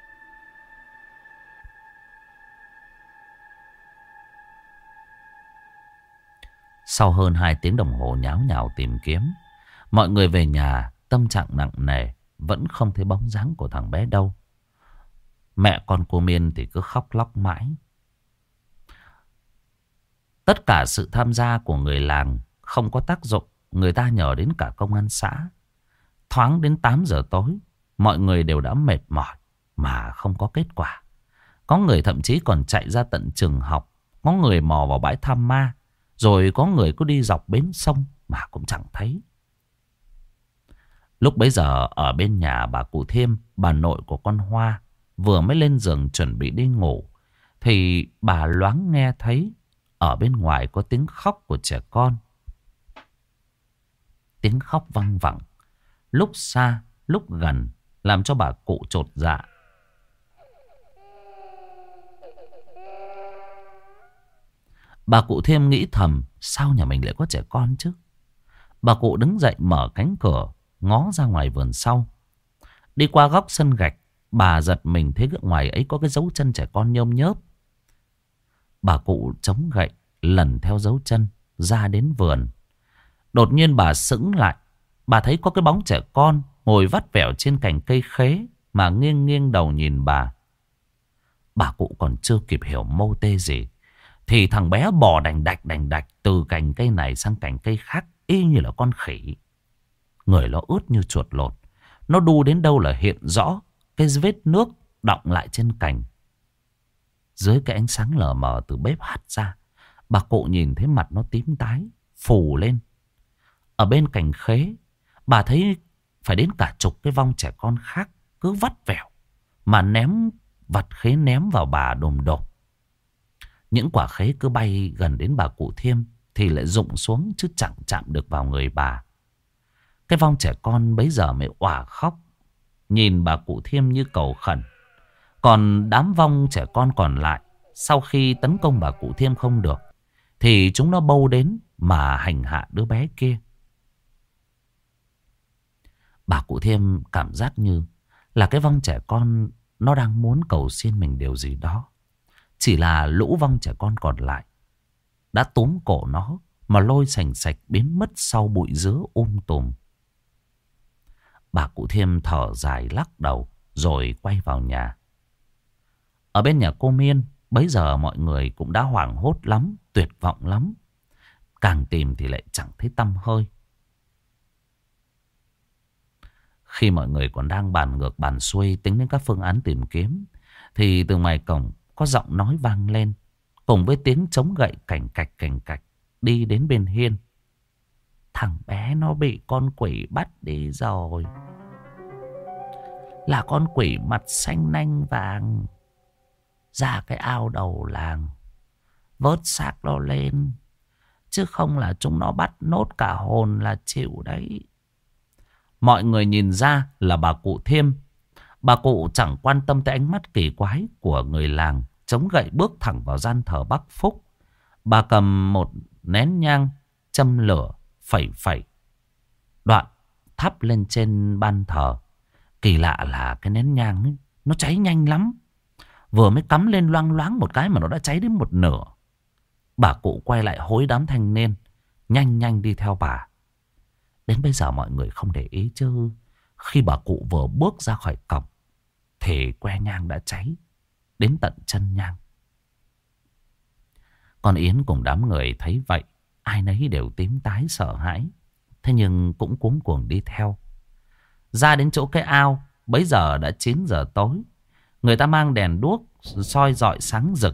Sau hơn 2 tiếng đồng hồ nháo nhào tìm kiếm, mọi người về nhà tâm trạng nặng nề, vẫn không thấy bóng dáng của thằng bé đâu. Mẹ con cô Miên thì cứ khóc lóc mãi. Tất cả sự tham gia của người làng không có tác dụng. Người ta nhờ đến cả công an xã. Thoáng đến 8 giờ tối, mọi người đều đã mệt mỏi mà không có kết quả. Có người thậm chí còn chạy ra tận trường học. Có người mò vào bãi Tham Ma. Rồi có người cứ đi dọc bến sông mà cũng chẳng thấy. Lúc bấy giờ ở bên nhà bà cụ Thiêm, bà nội của con Hoa, vừa mới lên giường chuẩn bị đi ngủ, thì bà loáng nghe thấy ở bên ngoài có tiếng khóc của trẻ con. Tiếng khóc văng vẳng, lúc xa lúc gần, làm cho bà cụ chột dạ. Bà cụ Thiêm nghĩ thầm, sao nhà mình lại có trẻ con chứ? Bà cụ đứng dậy mở cánh cửa, ngó ra ngoài vườn sau. Đi qua góc sân gạch, bà giật mình thấy ngoài ấy có cái dấu chân trẻ con nhôm nhớp. Bà cụ chống gậy, lần theo dấu chân ra đến vườn. Đột nhiên bà sững lại. Bà thấy có cái bóng trẻ con ngồi vắt vẻo trên cành cây khế mà nghiêng nghiêng đầu nhìn bà. Bà cụ còn chưa kịp hiểu mô tê gì thì thằng bé bò đành đạch từ cành cây này sang cành cây khác, y như là con khỉ. Người nó ướt như chuột lột. Nó đu đến đâu là hiện rõ cái vết nước đọng lại trên cành. Dưới cái ánh sáng lờ mờ từ bếp hắt ra, bà cụ nhìn thấy mặt nó tím tái, phù lên. Ở bên cành khế, bà thấy phải đến cả chục cái vong trẻ con khác cứ vắt vẻo mà ném vặt khế ném vào bà đồm đột. Những quả khế cứ bay gần đến bà cụ Thiêm thì lại rụng xuống chứ chẳng chạm được vào người bà. Cái vong trẻ con bấy giờ mới òa khóc, nhìn bà cụ Thiêm như cầu khẩn. Còn đám vong trẻ con còn lại, sau khi tấn công bà cụ Thiêm không được thì chúng nó bâu đến mà hành hạ đứa bé kia. Bà cụ Thiêm cảm giác như là cái vong trẻ con nó đang muốn cầu xin mình điều gì đó. Chỉ là lũ vong trẻ con còn lại đã túm cổ nó mà lôi sành sạch biến mất sau bụi dứa tùm. Bà cụ Thiêm thở dài lắc đầu rồi quay vào nhà. Ở bên nhà cô Miên, bấy giờ mọi người cũng đã hoảng hốt lắm, tuyệt vọng lắm. Càng tìm thì lại chẳng thấy tăm hơi. Khi mọi người còn đang bàn ngược bàn xuôi tính đến các phương án tìm kiếm, thì từ ngoài cổng có giọng nói vang lên, cùng với tiếng chống gậy cảnh cạch đi đến bên hiên. Thằng bé nó bị con quỷ bắt đi rồi. Là con quỷ mặt xanh nanh vàng, ra cái ao đầu làng vớt xác nó lên, chứ không là chúng nó bắt nốt cả hồn là chịu đấy. Mọi người nhìn ra là bà cụ Thiêm. Bà cụ chẳng quan tâm tới ánh mắt kỳ quái của người làng, chống gậy bước thẳng vào gian thờ bác Phúc. Bà cầm một nén nhang châm lửa phẩy đoạn thắp lên trên ban thờ. Kỳ lạ là cái nén nhang ấy, nó cháy nhanh lắm. Vừa mới cắm lên loang loáng một cái mà nó đã cháy đến một nửa. Bà cụ quay lại hối đám thanh niên nhanh đi theo bà. Đến bây giờ mọi người không để ý chứ khi bà cụ vừa bước ra khỏi cổng thì que nhang đã cháy đến tận chân nhang. Con Yến cùng đám người thấy vậy, ai nấy đều tím tái sợ hãi. Thế nhưng cũng cuống cuồng đi theo. Ra đến chỗ cái ao, bấy giờ đã 9 giờ tối. Người ta mang đèn đuốc soi rọi sáng rực.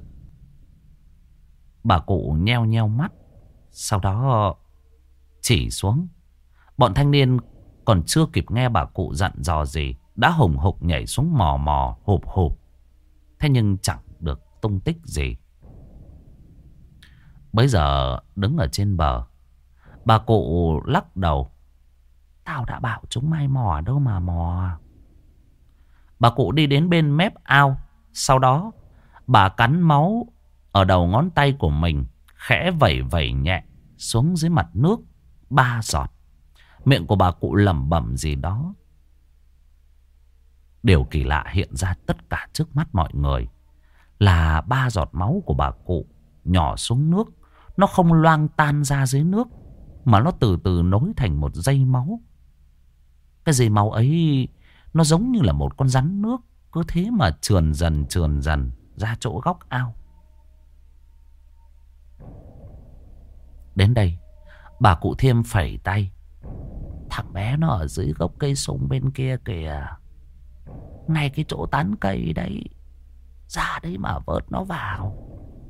Bà cụ nheo nheo mắt, sau đó chỉ xuống. Bọn thanh niên còn chưa kịp nghe bà cụ dặn dò gì đã hùng hục nhảy xuống mò hụp. Thế nhưng chẳng được tung tích gì. Bấy giờ đứng ở trên bờ, bà cụ lắc đầu. Tao đã bảo chúng mày mò đâu mà mò. Bà cụ đi đến bên mép ao. Sau đó bà cắn máu ở đầu ngón tay của mình, khẽ vẩy nhẹ xuống dưới mặt nước 3 giọt. Miệng của bà cụ lẩm bẩm gì đó. Điều kỳ lạ hiện ra tất cả trước mắt mọi người là 3 giọt máu của bà cụ nhỏ xuống nước. Nó không loang tan ra dưới nước, mà nó từ từ nối thành một dây máu. Cái dây máu ấy nó giống như là một con rắn nước, cứ thế mà trườn dần ra chỗ góc ao. Đến đây, bà cụ Thiêm phẩy tay. Thằng bé nó ở dưới gốc cây sung bên kia kìa, ngay cái chỗ tán cây đấy. Ra đấy mà vớt nó vào.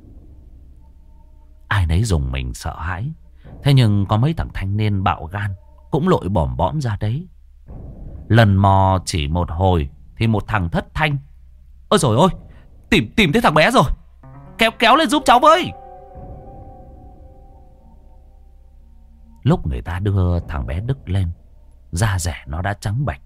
Ai nấy dùng mình sợ hãi. Thế nhưng có mấy thằng thanh niên bạo gan cũng lội bòm bõm ra đấy. Lần mò chỉ một hồi thì một thằng thất thanh. Ôi dồi ôi, tìm thấy thằng bé rồi. Kéo lên giúp cháu với. Lúc người ta đưa thằng bé Đức lên, da rẻ nó đã trắng bệch.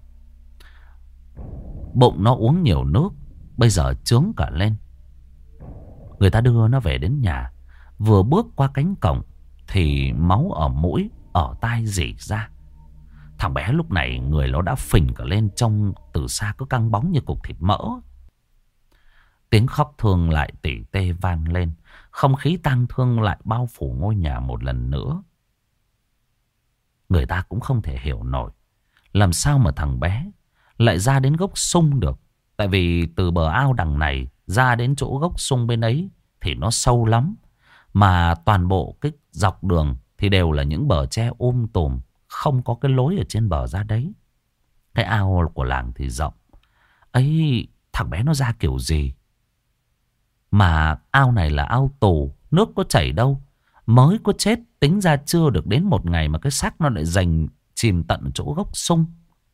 Bụng nó uống nhiều nước, bây giờ chướng cả lên. Người ta đưa nó về đến nhà. Vừa bước qua cánh cổng thì máu ở mũi, ở tai rỉ ra. Thằng bé lúc này người nó đã phình cả lên, trông từ xa cứ căng bóng như cục thịt mỡ. Tiếng khóc thương lại tỉ tê vang lên. Không khí tang thương lại bao phủ ngôi nhà một lần nữa. Người ta cũng không thể hiểu nổi làm sao mà thằng bé lại ra đến gốc sung được. Tại vì từ bờ ao đằng này ra đến chỗ gốc sung bên ấy thì nó sâu lắm. Mà toàn bộ cái dọc đường thì đều là những bờ tre tùm, không có cái lối ở trên bờ ra đấy. Cái ao của làng thì rộng. Ấy, thằng bé nó ra kiểu gì? Mà ao này là ao tù, nước có chảy đâu. Mới có chết, tính ra chưa được đến một ngày mà cái xác nó lại dành chìm tận chỗ gốc sung.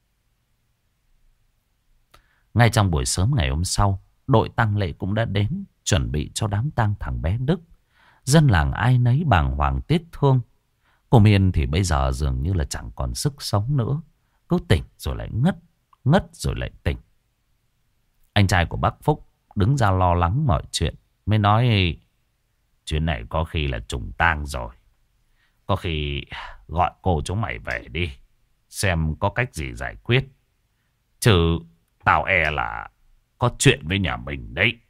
Ngay trong buổi sớm ngày hôm sau, đội tang lễ cũng đã đến, chuẩn bị cho đám tang thằng bé Đức. Dân làng ai nấy bàng hoàng tiếc thương. Cô Miên thì bây giờ dường như là chẳng còn sức sống nữa. Cứ tỉnh rồi lại ngất, ngất rồi lại tỉnh. Anh trai của bác Phúc đứng ra lo lắng mọi chuyện. Mới nói chuyện này có khi là trùng tang rồi. Có khi gọi cô chúng mày về đi, xem có cách gì giải quyết. Chứ tao e là có chuyện với nhà mình đấy.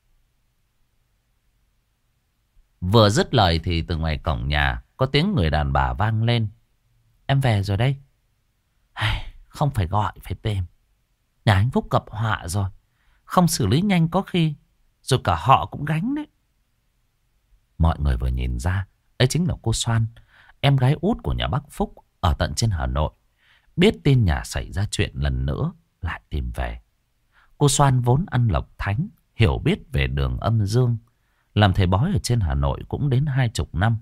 Vừa dứt lời thì từ ngoài cổng nhà có tiếng người đàn bà vang lên. Em về rồi đây. Không phải gọi phải tìm. Nhà anh Phúc gặp họa rồi. Không xử lý nhanh có khi rồi cả họ cũng gánh đấy. Mọi người vừa nhìn ra, ấy chính là cô Soan, em gái út của nhà bác Phúc ở tận trên Hà Nội. Biết tin nhà xảy ra chuyện lần nữa lại tìm về. Cô Soan vốn ăn lộc thánh, hiểu biết về đường âm dương. Làm thầy bói ở trên Hà Nội cũng đến 20 năm.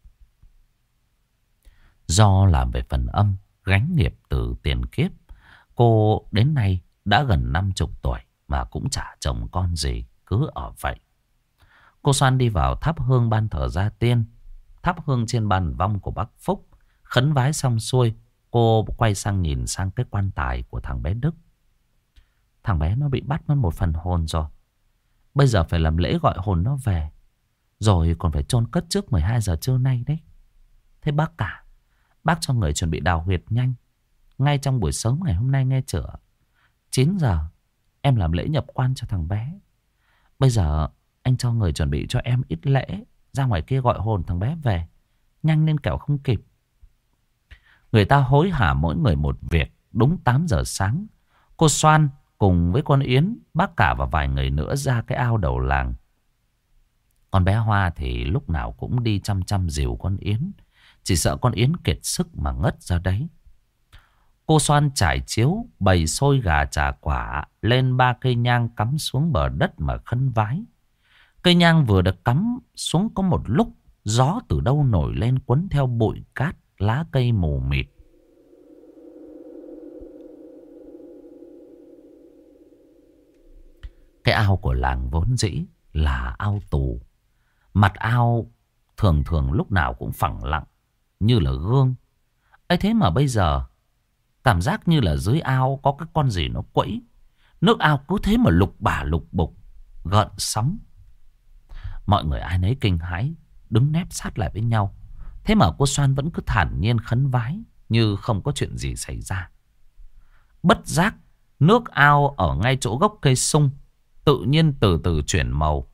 Do làm về phần âm, gánh nghiệp từ tiền kiếp, cô đến nay đã gần 50 tuổi mà cũng chả chồng con gì, cứ ở vậy. Cô Soan đi vào thắp hương ban thờ gia tiên, thắp hương trên bàn vong của bác Phúc. Khấn vái xong xuôi, cô quay sang nhìn sang cái quan tài của thằng bé Đức. Thằng bé nó bị bắt mất một phần hồn rồi. Bây giờ phải làm lễ gọi hồn nó về, rồi còn phải chôn cất trước 12 giờ trưa nay đấy. Thế bác cả, bác cho người chuẩn bị đào huyệt nhanh, ngay trong buổi sớm ngày hôm nay nghe chửa. 9 giờ em làm lễ nhập quan cho thằng bé. Bây giờ anh cho người chuẩn bị cho em ít lễ, ra ngoài kia gọi hồn thằng bé về, nhanh lên kẻo không kịp. Người ta hối hả mỗi người một việc. Đúng 8 giờ sáng, cô Soan cùng với con Yến, bác cả và vài người nữa ra cái ao đầu làng. Con bé Hoa thì lúc nào cũng đi chăm chăm dìu con Yến, chỉ sợ con Yến kiệt sức mà ngất ra đấy. Cô Soan trải chiếu, bày xôi gà trà quả lên 3 cây nhang cắm xuống bờ đất mà khấn vái. Cây nhang vừa được cắm xuống có một lúc, gió từ đâu nổi lên cuốn theo bụi cát, lá cây mù mịt. Cái ao của làng vốn dĩ là ao tù. Mặt ao thường thường lúc nào cũng phẳng lặng như là gương. ấy thế mà bây giờ cảm giác như là dưới ao có cái con gì nó quẫy. Nước ao cứ thế mà lục bả lục bục, gợn sóng. Mọi người ai nấy kinh hãi, đứng nép sát lại với nhau. Thế mà cô Soan vẫn cứ thản nhiên khấn vái như không có chuyện gì xảy ra. Bất giác, nước ao ở ngay chỗ gốc cây sung tự nhiên từ từ chuyển màu.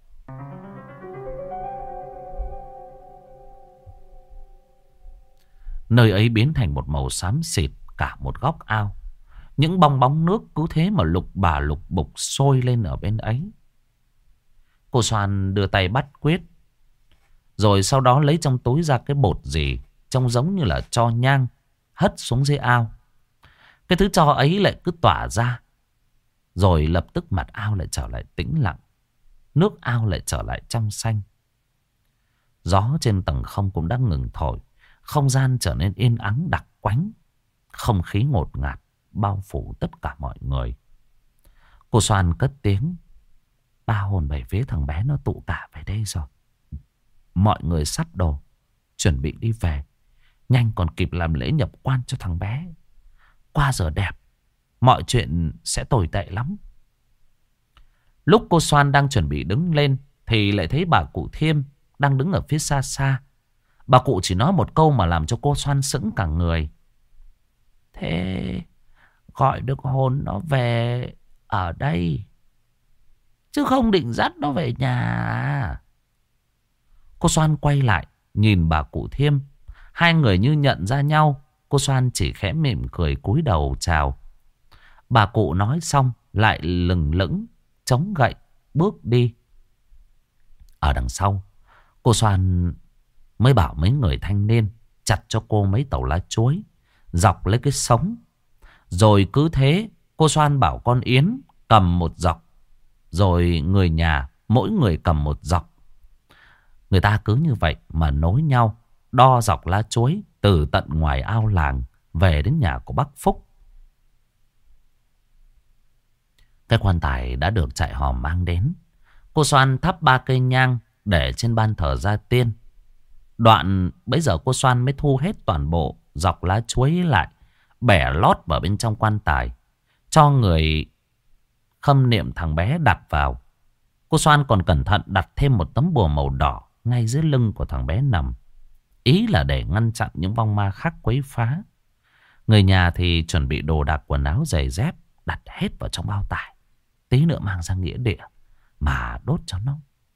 Nơi ấy biến thành một màu xám xịt cả một góc ao. Những bong bóng nước cứ thế mà lục bà lục bục sôi lên ở bên ấy. Cô Soan đưa tay bắt quyết, rồi sau đó lấy trong túi ra cái bột gì trông giống như là tro nhang, hất xuống dưới ao. Cái thứ tro ấy lại cứ tỏa ra, rồi lập tức mặt ao lại trở lại tĩnh lặng, nước ao lại trở lại trong xanh. Gió trên tầng không cũng đã ngừng thổi, không gian trở nên yên ắng đặc quánh. Không khí ngột ngạt bao phủ tất cả mọi người. Cô Soan cất tiếng: 3 hồn 7 vía thằng bé nó tụ cả về đây rồi. Mọi người sắp đồ chuẩn bị đi về. Nhanh còn kịp làm lễ nhập quan cho thằng bé. Qua giờ đẹp, mọi chuyện sẽ tồi tệ lắm. Lúc cô Soan đang chuẩn bị đứng lên thì lại thấy bà cụ Thiêm đang đứng ở phía xa xa. Bà cụ chỉ nói một câu mà làm cho cô Soan sững cả người. Thế gọi được hồn nó về ở đây, chứ không định dắt nó về nhà à? Cô Soan quay lại nhìn bà cụ Thiêm. Hai người như nhận ra nhau. Cô Soan chỉ khẽ mỉm cười cúi đầu chào. Bà cụ nói xong lại lừng lững chống gậy bước đi. Ở đằng sau, cô Soan mới bảo mấy người thanh niên chặt cho cô mấy tàu lá chuối dọc lấy cái sống. Rồi cứ thế cô Soan bảo con Yến cầm một dọc, rồi người nhà mỗi người cầm một dọc. Người ta cứ như vậy mà nối nhau đo dọc lá chuối từ tận ngoài ao làng về đến nhà của bác Phúc. Cái quan tài đã được trại hòm mang đến. Cô Soan thắp 3 cây nhang để trên ban thờ gia tiên. Đoạn bấy giờ cô Soan mới thu hết toàn bộ dọc lá chuối lại, bẻ lót vào bên trong quan tài, cho người khâm niệm thằng bé đặt vào. Cô Soan còn cẩn thận đặt thêm một tấm bùa màu đỏ ngay dưới lưng của thằng bé nằm. Ý là để ngăn chặn những vong ma khác quấy phá. Người nhà thì chuẩn bị đồ đạc quần áo giày dép, đặt hết vào trong bao tải. Tí nữa mang ra nghĩa địa mà đốt cho nó.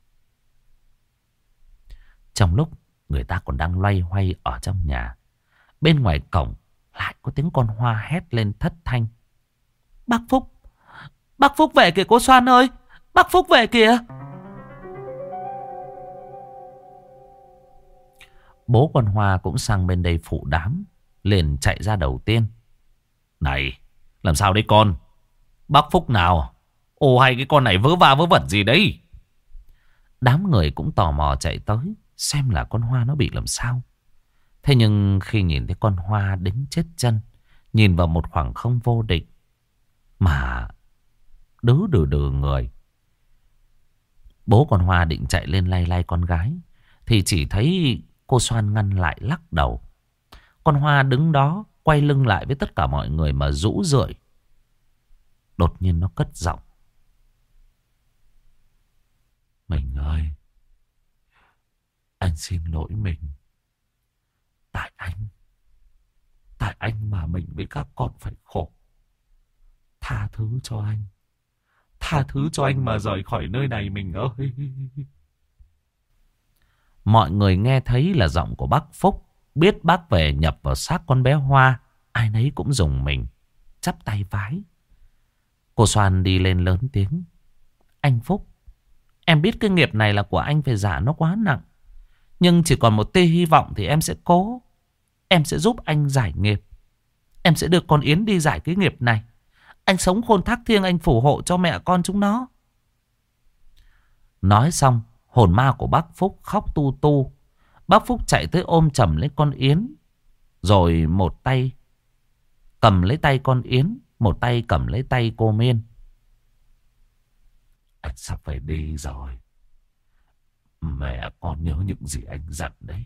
Trong lúc người ta còn đang loay hoay ở trong nhà, bên ngoài cổng lại có tiếng con Hoa hét lên thất thanh. Bác Phúc! Bác Phúc về kìa cô Soan ơi! Bác Phúc về kìa! Bố con Hoa cũng sang bên đây phụ đám, liền chạy ra đầu tiên. Này, làm sao đấy con? Bác Phúc nào? Ồ, hay cái con này vớ va vớ vẩn gì đấy? Đám người cũng tò mò chạy tới xem là con Hoa nó bị làm sao. Thế nhưng khi nhìn thấy con Hoa đứng chết chân, nhìn vào một khoảng không vô định mà đứ đừ người. Bố con Hoa định chạy lên lay lay con gái thì chỉ thấy cô Soan ngăn lại lắc đầu. Con Hoa đứng đó quay lưng lại với tất cả mọi người mà rũ rượi. Đột nhiên nó cất giọng. Mình ơi, anh xin lỗi mình. Tại anh mà mình với các con phải khổ. Tha thứ cho anh. Tha thứ cho anh mà rời khỏi nơi này mình ơi. Mọi người nghe thấy là giọng của bác Phúc, biết bác về nhập vào xác con bé Hoa, ai nấy cũng rùng mình, chắp tay vái. Cô Soan đi lên lớn tiếng. Anh Phúc, em biết cái nghiệp này là của anh phải trả nó quá nặng. Nhưng chỉ còn một tia hy vọng thì em sẽ cố. Em sẽ giúp anh giải nghiệp. Em sẽ đưa con Yến đi giải cái nghiệp này. Anh sống khôn thác thiêng, anh phù hộ cho mẹ con chúng nó. Nói xong, hồn ma của bác Phúc khóc tu tu. Bác Phúc chạy tới ôm chầm lấy con Yến. Rồi một tay cầm lấy tay con Yến, một tay cầm lấy tay cô Miên. Anh sắp phải đi rồi. Mẹ con nhớ những gì anh dặn đấy.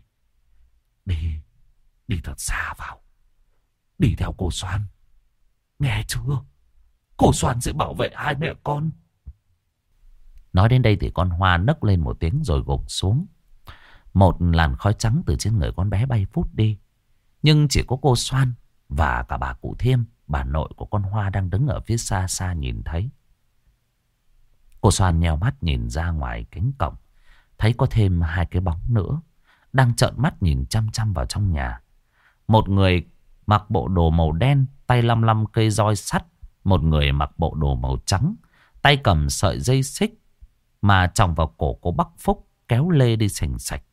Đi thật xa vào. Đi theo cô Soan. Nghe chưa? Cô Soan sẽ bảo vệ hai mẹ con. Nói đến đây thì con Hoa nấc lên một tiếng rồi gục xuống. Một làn khói trắng từ trên người con bé bay vút đi. Nhưng chỉ có cô Soan và cả bà cụ Thiêm, bà nội của con Hoa đang đứng ở phía xa xa nhìn thấy. Cô Soan nheo mắt nhìn ra ngoài cánh cổng, thấy có thêm hai cái bóng nữa đang trợn mắt nhìn chăm chăm vào trong nhà. Một người mặc bộ đồ màu đen, tay lăm lăm cây roi sắt. Một người mặc bộ đồ màu trắng, tay cầm sợi dây xích mà chòng vào cổ của bác Phúc, kéo lê đi sành sạch.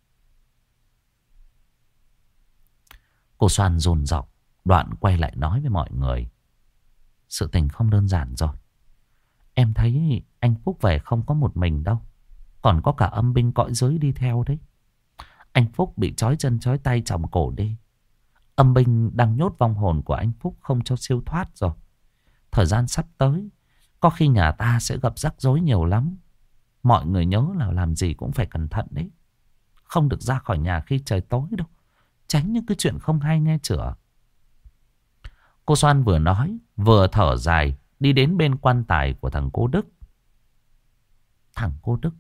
Cô Soan dồn dọc, đoạn quay lại nói với mọi người. Sự tình không đơn giản rồi. Em thấy anh Phúc về không có một mình đâu, còn có cả âm binh cõi giới đi theo đấy. Anh Phúc bị trói chân trói tay chòng cổ đi. Âm binh đang nhốt vong hồn của anh Phúc không cho siêu thoát rồi. Thời gian sắp tới, có khi nhà ta sẽ gặp rắc rối nhiều lắm. Mọi người nhớ là làm gì cũng phải cẩn thận đấy. Không được ra khỏi nhà khi trời tối đâu. Tránh những cái chuyện không hay nghe chửa. Cô Xoan vừa nói vừa thở dài đi đến bên quan tài của thằng cô Đức. Thằng cô Đức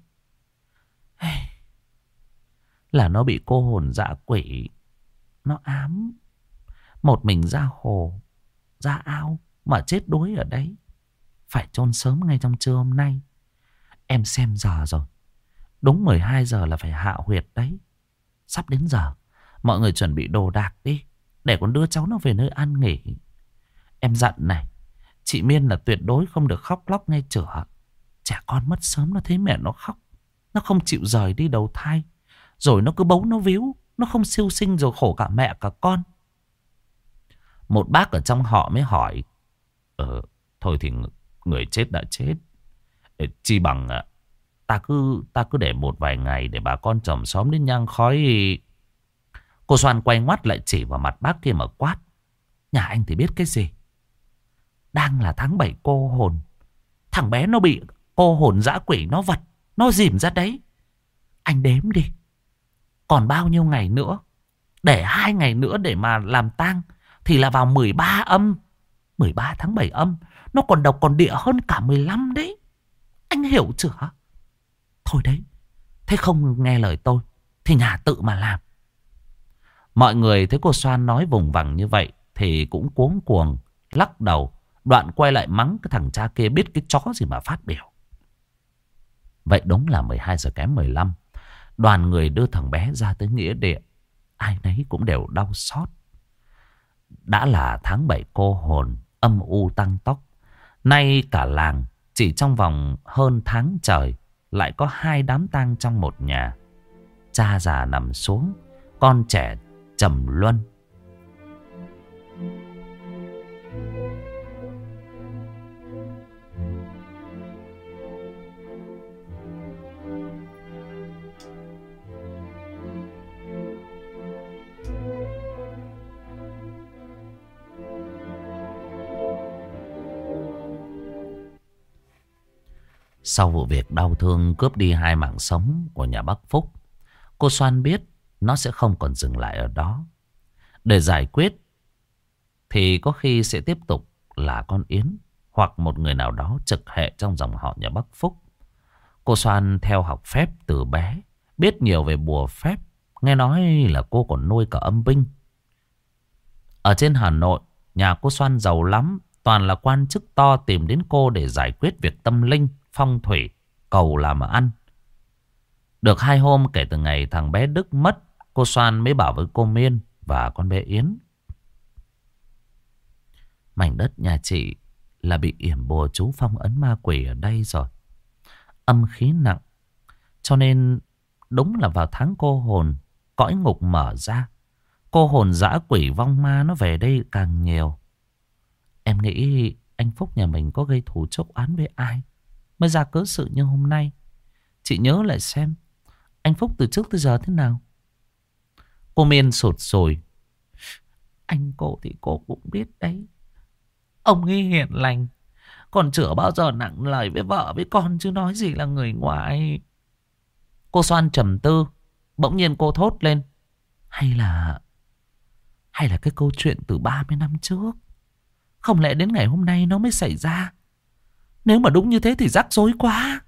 là nó bị cô hồn dã quỷ nó ám. Một mình ra hồ, ra ao mà chết đuối ở đấy. Phải chôn sớm ngay trong trưa hôm nay. Em xem giờ rồi, đúng 12 giờ là phải hạ huyệt đấy. Sắp đến giờ, mọi người chuẩn bị đồ đạc đi, để con đưa cháu nó về nơi an nghỉ. Em dặn này, chị Miên là tuyệt đối không được khóc lóc ngay chửa. Trẻ con mất sớm nó thấy mẹ nó khóc, nó không chịu rời đi đầu thai, rồi nó cứ bấu nó víu, nó không siêu sinh rồi khổ cả mẹ cả con. Một bác ở trong họ mới hỏi: thôi thì người chết đã chết, chi bằng ta cứ để một vài ngày để bà con chòm xóm đến nhang khói. Cô Xoan quay ngoắt lại chỉ vào mặt bác kia mà quát: nhà anh thì biết cái gì? Đang là tháng 7 cô hồn, thằng bé nó bị cô hồn dã quỷ nó vật, nó dìm ra đấy. Anh đếm đi, còn bao nhiêu ngày nữa? Để 2 ngày nữa để mà làm tang thì là vào 13 âm. 13 tháng 7 âm, nó còn độc còn địa hơn cả 15 đấy. Anh hiểu chưa? Thôi đấy, thế không nghe lời tôi thì nhà tự mà làm. Mọi người thấy cô Xoan nói vùng vằng như vậy thì cũng cuống cuồng lắc đầu, đoạn quay lại mắng cái thằng cha kia biết cái chó gì mà phát biểu. Vậy đúng là 12 giờ kém 15, đoàn người đưa thằng bé ra tới nghĩa địa. Ai nấy cũng đều đau xót. Đã là tháng 7 cô hồn, âm u tăng tốc. Nay cả làng chỉ trong vòng hơn tháng trời lại có 2 đám tang trong một nhà. Cha già nằm xuống, con trẻ trầm luân. Sau vụ việc đau thương cướp đi 2 mạng sống của nhà bác Phúc, cô Xoan biết nó sẽ không còn dừng lại ở đó. Để giải quyết thì có khi sẽ tiếp tục là con Yến hoặc một người nào đó trực hệ trong dòng họ nhà bác Phúc. Cô Xoan theo học phép từ bé, biết nhiều về bùa phép. Nghe nói là cô còn nuôi cả âm binh. Ở trên Hà Nội, nhà cô Xoan giàu lắm. Toàn là quan chức to tìm đến cô để giải quyết việc tâm linh, phong thủy, cầu làm ăn. Được 2 hôm kể từ ngày thằng bé Đức mất, cô Xoan mới bảo với cô Miên và con bé Yến: mảnh đất nhà chị là bị yểm bùa chú phong ấn ma quỷ ở đây rồi. Âm khí nặng. Cho nên đúng là vào tháng cô hồn, cõi ngục mở ra, cô hồn dã quỷ vong ma nó về đây càng nhiều. Em nghĩ anh Phúc nhà mình có gây thù chuốc oán với ai mới ra cớ sự như hôm nay. Chị nhớ lại xem anh Phúc từ trước tới giờ thế nào. Cô Miên sụt sùi: anh cô thì cô cũng biết đấy. Ông ấy hiền lành, còn chửa bao giờ nặng lời với vợ với con, chứ nói gì là người ngoài. Cô Xoan trầm tư. Bỗng nhiên cô thốt lên: Hay là cái câu chuyện từ 30 năm trước? Không lẽ đến ngày hôm nay nó mới xảy ra? Nếu mà đúng như thế thì rắc rối quá.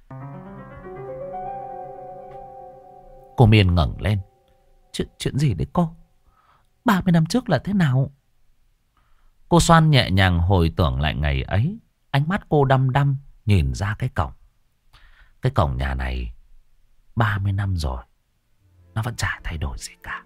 Cô Miên ngẩng lên: Chuyện gì đấy cô? 30 năm trước là thế nào? Cô Xoan nhẹ nhàng hồi tưởng lại ngày ấy. Ánh mắt cô đăm đăm nhìn ra cái cổng. Cái cổng nhà này 30 năm rồi, nó vẫn chả thay đổi gì cả.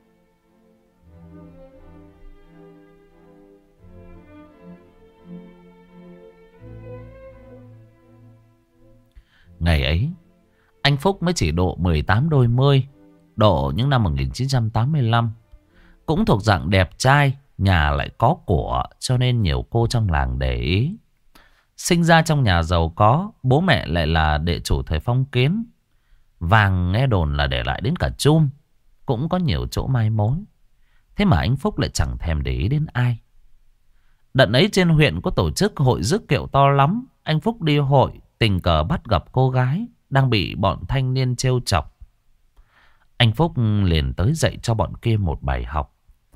Ngày ấy anh Phúc mới chỉ độ 18 đôi mươi, độ những năm 1985. Cũng thuộc dạng đẹp trai, nhà lại có của, cho nên nhiều cô trong làng để ý. Sinh ra trong nhà giàu có, bố mẹ lại là đệ chủ thời phong kiến. Vàng nghe đồn là để lại đến cả chum, cũng có nhiều chỗ mai mối. Thế mà anh Phúc lại chẳng thèm để ý đến ai. Đợt ấy trên huyện có tổ chức hội rước kiệu to lắm. Anh Phúc đi hội tình cờ bắt gặp cô gái đang bị bọn thanh niên trêu chọc. Anh Phúc liền tới dạy cho bọn kia một bài học.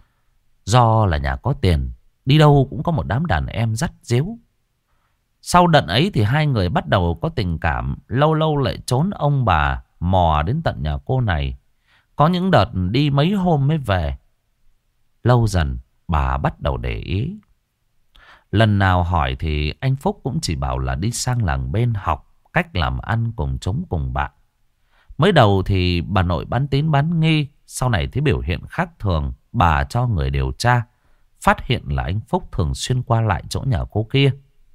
Do là nhà có tiền, đi đâu cũng có một đám đàn em dắt díu. Sau đợt ấy thì hai người bắt đầu có tình cảm. Lâu lâu lại trốn ông bà, mò đến tận nhà cô này. Có những đợt đi mấy hôm mới về. Lâu dần bà bắt đầu để ý. Lần nào hỏi thì anh Phúc cũng chỉ bảo là đi sang làng bên học cách làm ăn cùng chống cùng bạn. Mới đầu thì bà nội bán tín bán nghi. Sau này thấy biểu hiện khác thường, bà cho người điều tra. Phát hiện là anh Phúc thường xuyên qua lại chỗ nhà cô kia.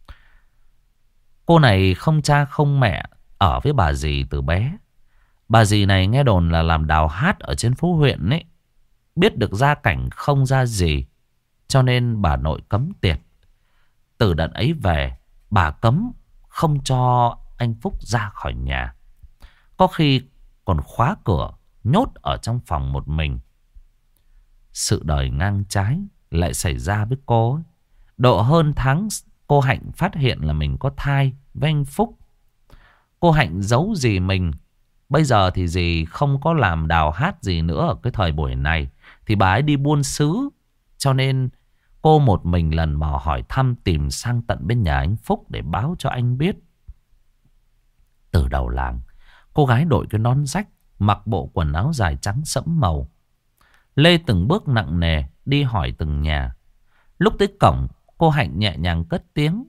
Cô này không cha không mẹ, ở với bà dì từ bé. Bà dì này nghe đồn là làm đào hát ở trên phố huyện ấy. Biết được gia cảnh không ra gì, cho nên bà nội cấm tiệt. Từ đợt ấy về, bà cấm không cho anh Phúc ra khỏi nhà. Có khi còn khóa cửa, nhốt ở trong phòng một mình. Sự đời ngang trái lại xảy ra với cô ấy. Độ hơn tháng, cô Hạnh phát hiện là mình có thai với anh Phúc. Cô Hạnh giấu dì mình. Bây giờ thì dì không có làm đào hát gì nữa ở cái thời buổi này. Thì bà ấy đi buôn xứ. Cho nên cô một mình lần mò hỏi thăm, tìm sang tận bên nhà anh Phúc để báo cho anh biết. Từ đầu làng, cô gái đội cái nón rách, mặc bộ quần áo dài trắng sẫm màu, lê từng bước nặng nề đi hỏi từng nhà. Lúc tới cổng, cô Hạnh nhẹ nhàng cất tiếng: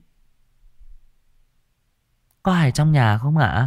"Có ai trong nhà không ạ?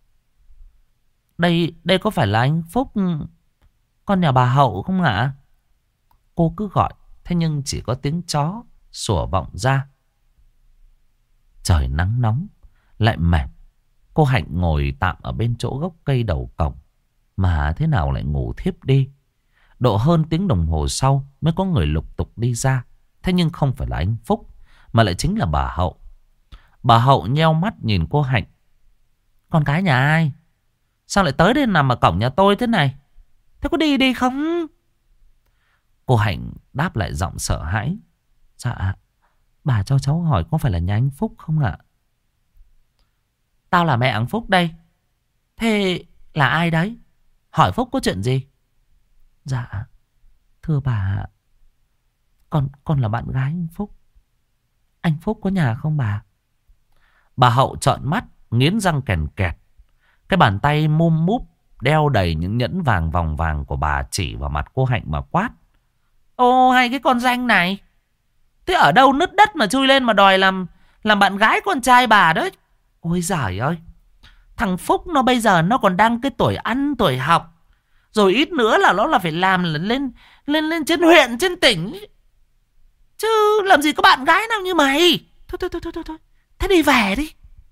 Đây có phải là anh Phúc, con nhà bà Hậu không ạ?" Cô cứ gọi, thế nhưng chỉ có tiếng chó sủa vọng ra. Trời nắng nóng, lại mệt. Cô Hạnh ngồi tạm ở bên chỗ gốc cây đầu cổng, mà thế nào lại ngủ thiếp đi. Độ hơn tiếng đồng hồ sau mới có người lục tục đi ra. Thế nhưng không phải là anh Phúc, mà lại chính là bà Hậu. Bà Hậu nheo mắt nhìn cô Hạnh: "Con gái nhà ai? Sao lại tới đây nằm ở cổng nhà tôi thế này? Thế có đi đi không?" Cô Hạnh đáp lại giọng sợ hãi: "Dạ, bà cho cháu hỏi có phải là nhà anh Phúc không ạ?" "Tao là mẹ anh Phúc đây. Thế là ai đấy? Hỏi Phúc có chuyện gì?" "Dạ, thưa bà, con là bạn gái anh Phúc. Anh Phúc có nhà không bà?" Bà Hậu trợn mắt, nghiến răng kèn kẹt. Cái bàn tay mum múp đeo đầy những nhẫn vàng vòng vàng của bà chỉ vào mặt cô Hạnh mà quát: "Ô, hay cái con danh này! Thế ở đâu nứt đất mà chui lên mà đòi làm bạn gái con trai bà đấy? Ôi giời ơi! Thằng Phúc nó bây giờ nó còn đang cái tuổi ăn tuổi học. Rồi ít nữa là nó là phải làm lên trên huyện, trên tỉnh. Chứ làm gì có bạn gái nào như mày. Thôi. Thế đi về đi."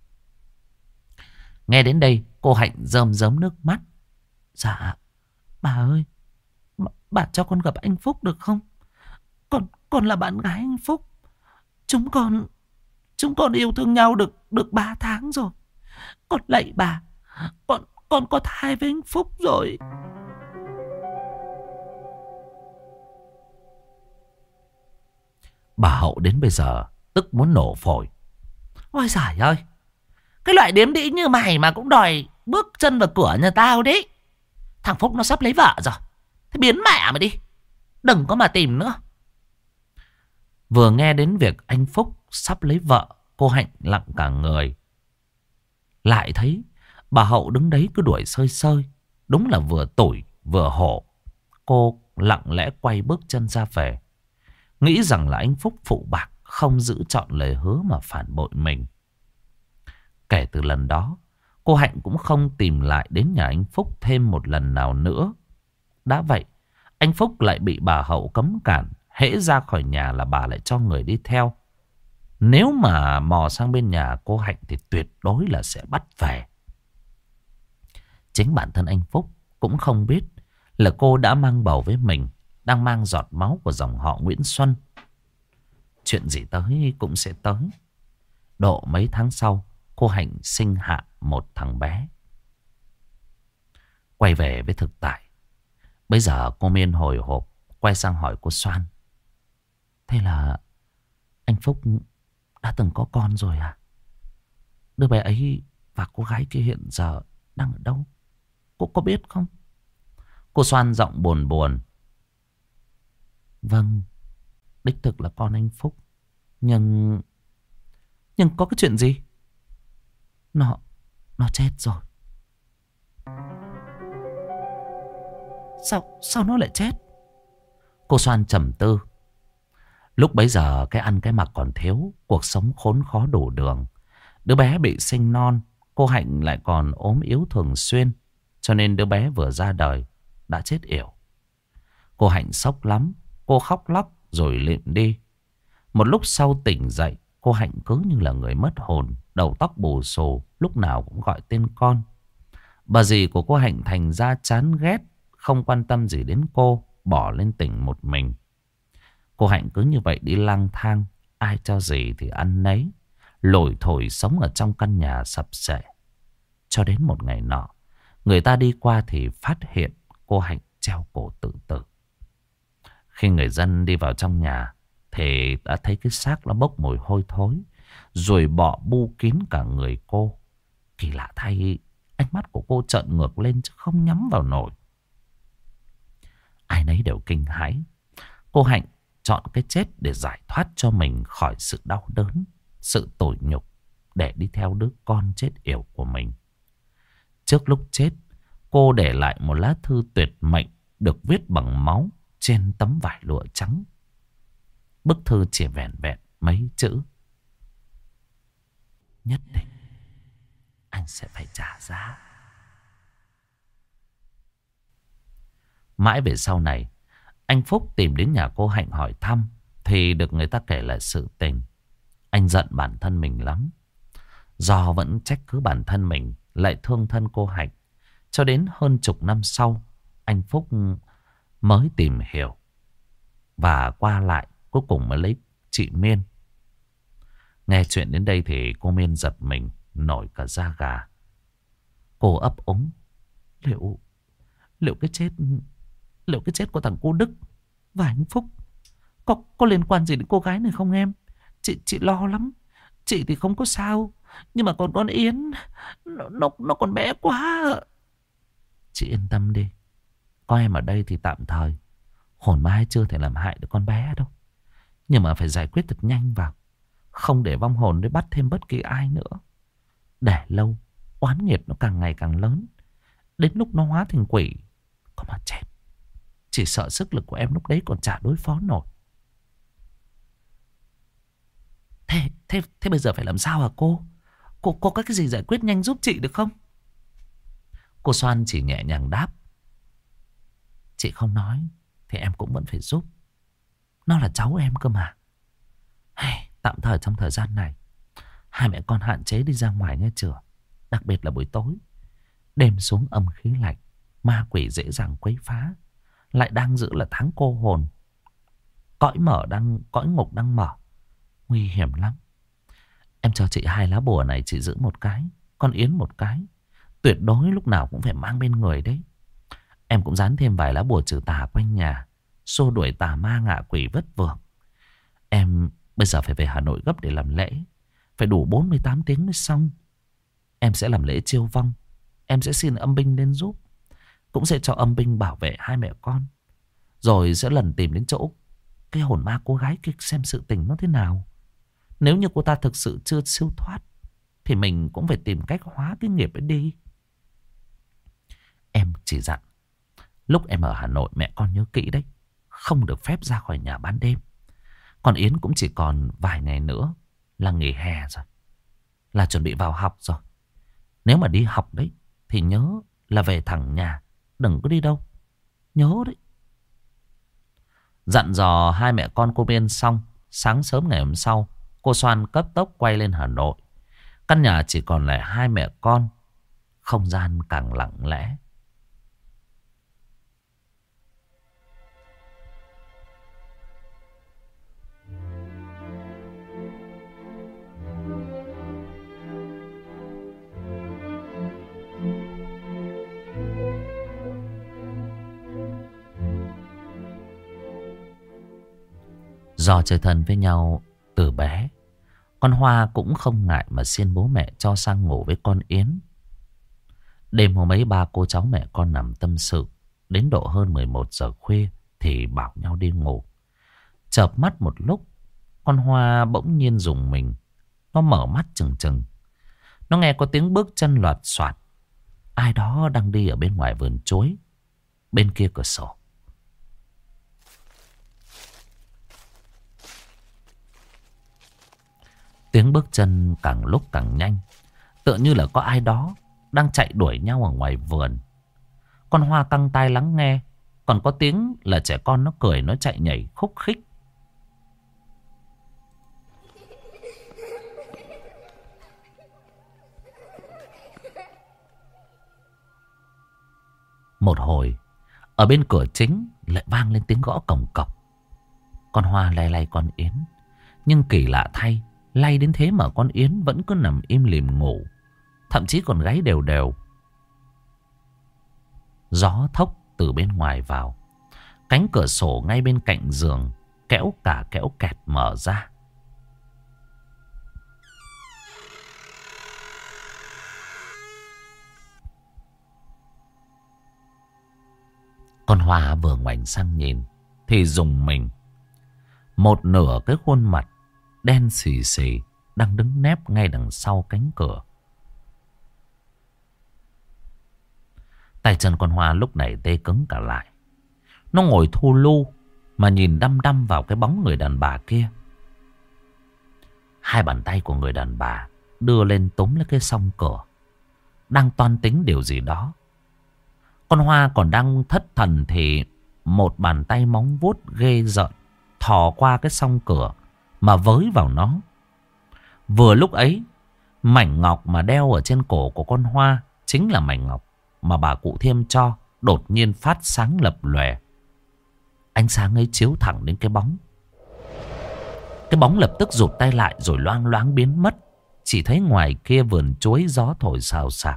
Nghe đến đây, cô Hạnh rơm rớm nước mắt: "Dạ, bà ơi, bà cho con gặp anh Phúc được không? Con là bạn gái anh Phúc. Chúng con yêu thương nhau được 3 tháng rồi. Con lạy bà, con có thai với anh Phúc rồi." Bà Hậu đến bây giờ tức muốn nổ phổi. Ôi giời ơi! Cái loại điếm đĩ như mày mà cũng đòi bước chân vào cửa nhà tao đấy. Thằng Phúc nó sắp lấy vợ rồi. Thế biến mẹ mày đi, đừng có mà tìm nữa. Vừa nghe đến việc anh Phúc sắp lấy vợ, cô Hạnh lặng cả người. Lại thấy bà Hậu đứng đấy cứ đuổi sơi sơi. Đúng là vừa tủi vừa hổ. Cô lặng lẽ quay bước chân ra về, nghĩ rằng là anh Phúc phụ bạc, không giữ trọn lời hứa mà phản bội mình. Kể từ lần đó, cô Hạnh cũng không tìm lại đến nhà anh Phúc thêm một lần nào nữa. Đã vậy, anh Phúc lại bị bà Hậu cấm cản. Hễ ra khỏi nhà là bà lại cho người đi theo. Nếu mà mò sang bên nhà cô Hạnh thì tuyệt đối là sẽ bắt về. Chính bản thân anh Phúc cũng không biết là cô đã mang bầu với mình, đang mang giọt máu của dòng họ Nguyễn Xuân. Chuyện gì tới cũng sẽ tới. Độ mấy tháng sau, cô Hạnh sinh hạ một thằng bé. Quay về với thực tại, bây giờ cô Miên hồi hộp quay sang hỏi cô Soan: "Thế là anh Phúc đã từng có con rồi à? Đứa bé ấy và cô gái kia hiện giờ đang ở đâu? Cô có biết không?" Cô Soan giọng buồn buồn: "Vâng, đích thực là con anh Phúc. Nhưng có cái chuyện gì? Nó chết rồi. Sao nó lại chết? Cô Soan trầm tư. Lúc bấy giờ cái ăn cái mặc còn thiếu, cuộc sống khốn khó đủ đường. Đứa bé bị sinh non, cô Hạnh lại còn ốm yếu thường xuyên, cho nên đứa bé vừa ra đời đã chết yểu. Cô Hạnh sốc lắm, cô khóc lóc rồi lịm đi. Một lúc sau tỉnh dậy, cô Hạnh cứ như là người mất hồn, đầu tóc bù xù, lúc nào cũng gọi tên con. Bà dì của cô Hạnh thành ra chán ghét, không quan tâm gì đến cô, bỏ lên tỉnh một mình. Cô Hạnh cứ như vậy đi lang thang, ai cho gì thì ăn nấy, lủi thủi sống ở trong căn nhà sập xệ. Cho đến một ngày nọ, người ta đi qua thì phát hiện cô Hạnh treo cổ tự tử. Khi người dân đi vào trong nhà thì đã thấy cái xác nó bốc mùi hôi thối, rồi bọ bu kín cả người cô. Kỳ lạ thay, ánh mắt của cô trợn ngược lên chứ không nhắm vào nổi. Ai nấy đều kinh hãi. Cô Hạnh chọn cái chết để giải thoát cho mình khỏi sự đau đớn, sự tủi nhục, để đi theo đứa con chết yểu của mình. Trước lúc chết, cô để lại một lá thư tuyệt mệnh được viết bằng máu trên tấm vải lụa trắng. Bức thư chỉ vẹn vẹn mấy chữ: nhất định anh sẽ phải trả giá. Mãi về sau này, anh Phúc tìm đến nhà cô Hạnh hỏi thăm thì được người ta kể lại sự tình. Anh giận bản thân mình lắm, do vẫn trách cứ bản thân mình lại thương thân cô Hạnh. Cho đến hơn chục năm sau, anh Phúc mới tìm hiểu và qua lại, cuối cùng mới lấy chị Miên. Nghe chuyện đến đây thì cô Miên giật mình, nổi cả da gà. Cô ấp úng: Liệu cái chết của thằng cô Đức và anh Phúc có liên quan gì đến cô gái này không em? Chị lo lắm. Chị thì không có sao, nhưng mà còn con Yến, nó còn bé quá. Chị yên tâm đi, có em ở đây thì tạm thời hồn ma chưa thể làm hại được con bé đâu. Nhưng mà phải giải quyết thật nhanh vào, không để vong hồn để bắt thêm bất kỳ ai nữa. Để lâu, oán nghiệt nó càng ngày càng lớn. Đến lúc nó hóa thành quỷ, có mà chết, chỉ sợ sức lực của em lúc đấy còn chả đối phó nổi. Thế bây giờ phải làm sao hả cô? Cô có cái gì giải quyết nhanh giúp chị được không? Cô Soan chỉ nhẹ nhàng đáp: chị không nói thì em cũng vẫn phải giúp. Nó là cháu em cơ mà. Tạm thời trong thời gian này, hai mẹ con hạn chế đi ra ngoài nghe chưa? Đặc biệt là buổi tối. Đêm xuống âm khí lạnh, ma quỷ dễ dàng quấy phá. Lại đang giữ là tháng cô hồn. Cõi ngục đang mở, nguy hiểm lắm. Em cho chị 2 lá bùa này, chị giữ một cái, con Yến một cái. Tuyệt đối lúc nào cũng phải mang bên người đấy. Em cũng dán thêm vài lá bùa trừ tà quanh nhà, xua đuổi tà ma ngạ quỷ vất vưởng. Em bây giờ phải về Hà Nội gấp để làm lễ, phải đủ 48 tiếng mới xong. Em sẽ làm lễ chiêu vong. Em sẽ xin âm binh lên giúp, cũng sẽ cho âm binh bảo vệ hai mẹ con. Rồi sẽ lần tìm đến chỗ cái hồn ma cô gái kia xem sự tình nó thế nào. Nếu như cô ta thực sự chưa siêu thoát thì mình cũng phải tìm cách hóa cái nghiệp ấy đi. Em chỉ dặn lúc em ở Hà Nội mẹ con nhớ kỹ đấy, không được phép ra khỏi nhà ban đêm. Còn Yến cũng chỉ còn vài ngày nữa là nghỉ hè rồi, là chuẩn bị vào học rồi. Nếu mà đi học đấy thì nhớ là về thẳng nhà, đừng có đi đâu. Nhớ đấy. Dặn dò hai mẹ con cô Miên xong, sáng sớm ngày hôm sau, cô Soan cấp tốc quay lên Hà Nội. Căn nhà chỉ còn lại hai mẹ con, không gian càng lặng lẽ. Do chơi thân với nhau từ bé, con Hoa cũng không ngại mà xiên bố mẹ cho sang ngủ với con Yến. Đêm hôm ấy ba cô cháu mẹ con nằm tâm sự, đến độ hơn 11 giờ khuya thì bảo nhau đi ngủ. Chợp mắt một lúc, con Hoa bỗng nhiên rùng mình. Nó mở mắt trừng trừng. Nó nghe có tiếng bước chân loạt soạt. Ai đó đang đi ở bên ngoài vườn chuối, bên kia cửa sổ. Tiếng bước chân càng lúc càng nhanh, tựa như là có ai đó đang chạy đuổi nhau ở ngoài vườn. Con Hoa căng tai lắng nghe. Còn có tiếng là trẻ con nó cười, nó chạy nhảy khúc khích. Một hồi, ở bên cửa chính lại vang lên tiếng gõ cổng cọc. Con Hoa lay lay con Yến. Nhưng kỳ lạ thay, lay đến thế mà con Yến vẫn cứ nằm im lìm ngủ. Thậm chí còn gáy đều đều. Gió thốc từ bên ngoài vào. Cánh cửa sổ ngay bên cạnh giường kéo cả kéo kẹt mở ra. Con Hoa vừa ngoảnh sang nhìn thì rùng mình. Một nửa cái khuôn mặt đen xì xì đang đứng nép ngay đằng sau cánh cửa. Tay chân con Hoa lúc này tê cứng cả lại. Nó ngồi thu lu mà nhìn đăm đăm vào cái bóng người đàn bà kia. Hai bàn tay của người đàn bà đưa lên túm lấy cái song cửa, đang toan tính điều gì đó. Con Hoa còn đang thất thần thì một bàn tay móng vuốt ghê rợn thò qua cái song cửa mà với vào nó. Vừa lúc ấy, mảnh ngọc mà đeo ở trên cổ của con Hoa chính là mảnh ngọc mà bà cụ Thiêm cho, đột nhiên phát sáng lập lòe. Ánh sáng ấy chiếu thẳng đến cái bóng. Cái bóng lập tức rụt tay lại rồi loang loáng biến mất. Chỉ thấy ngoài kia vườn chuối gió thổi xào xạc.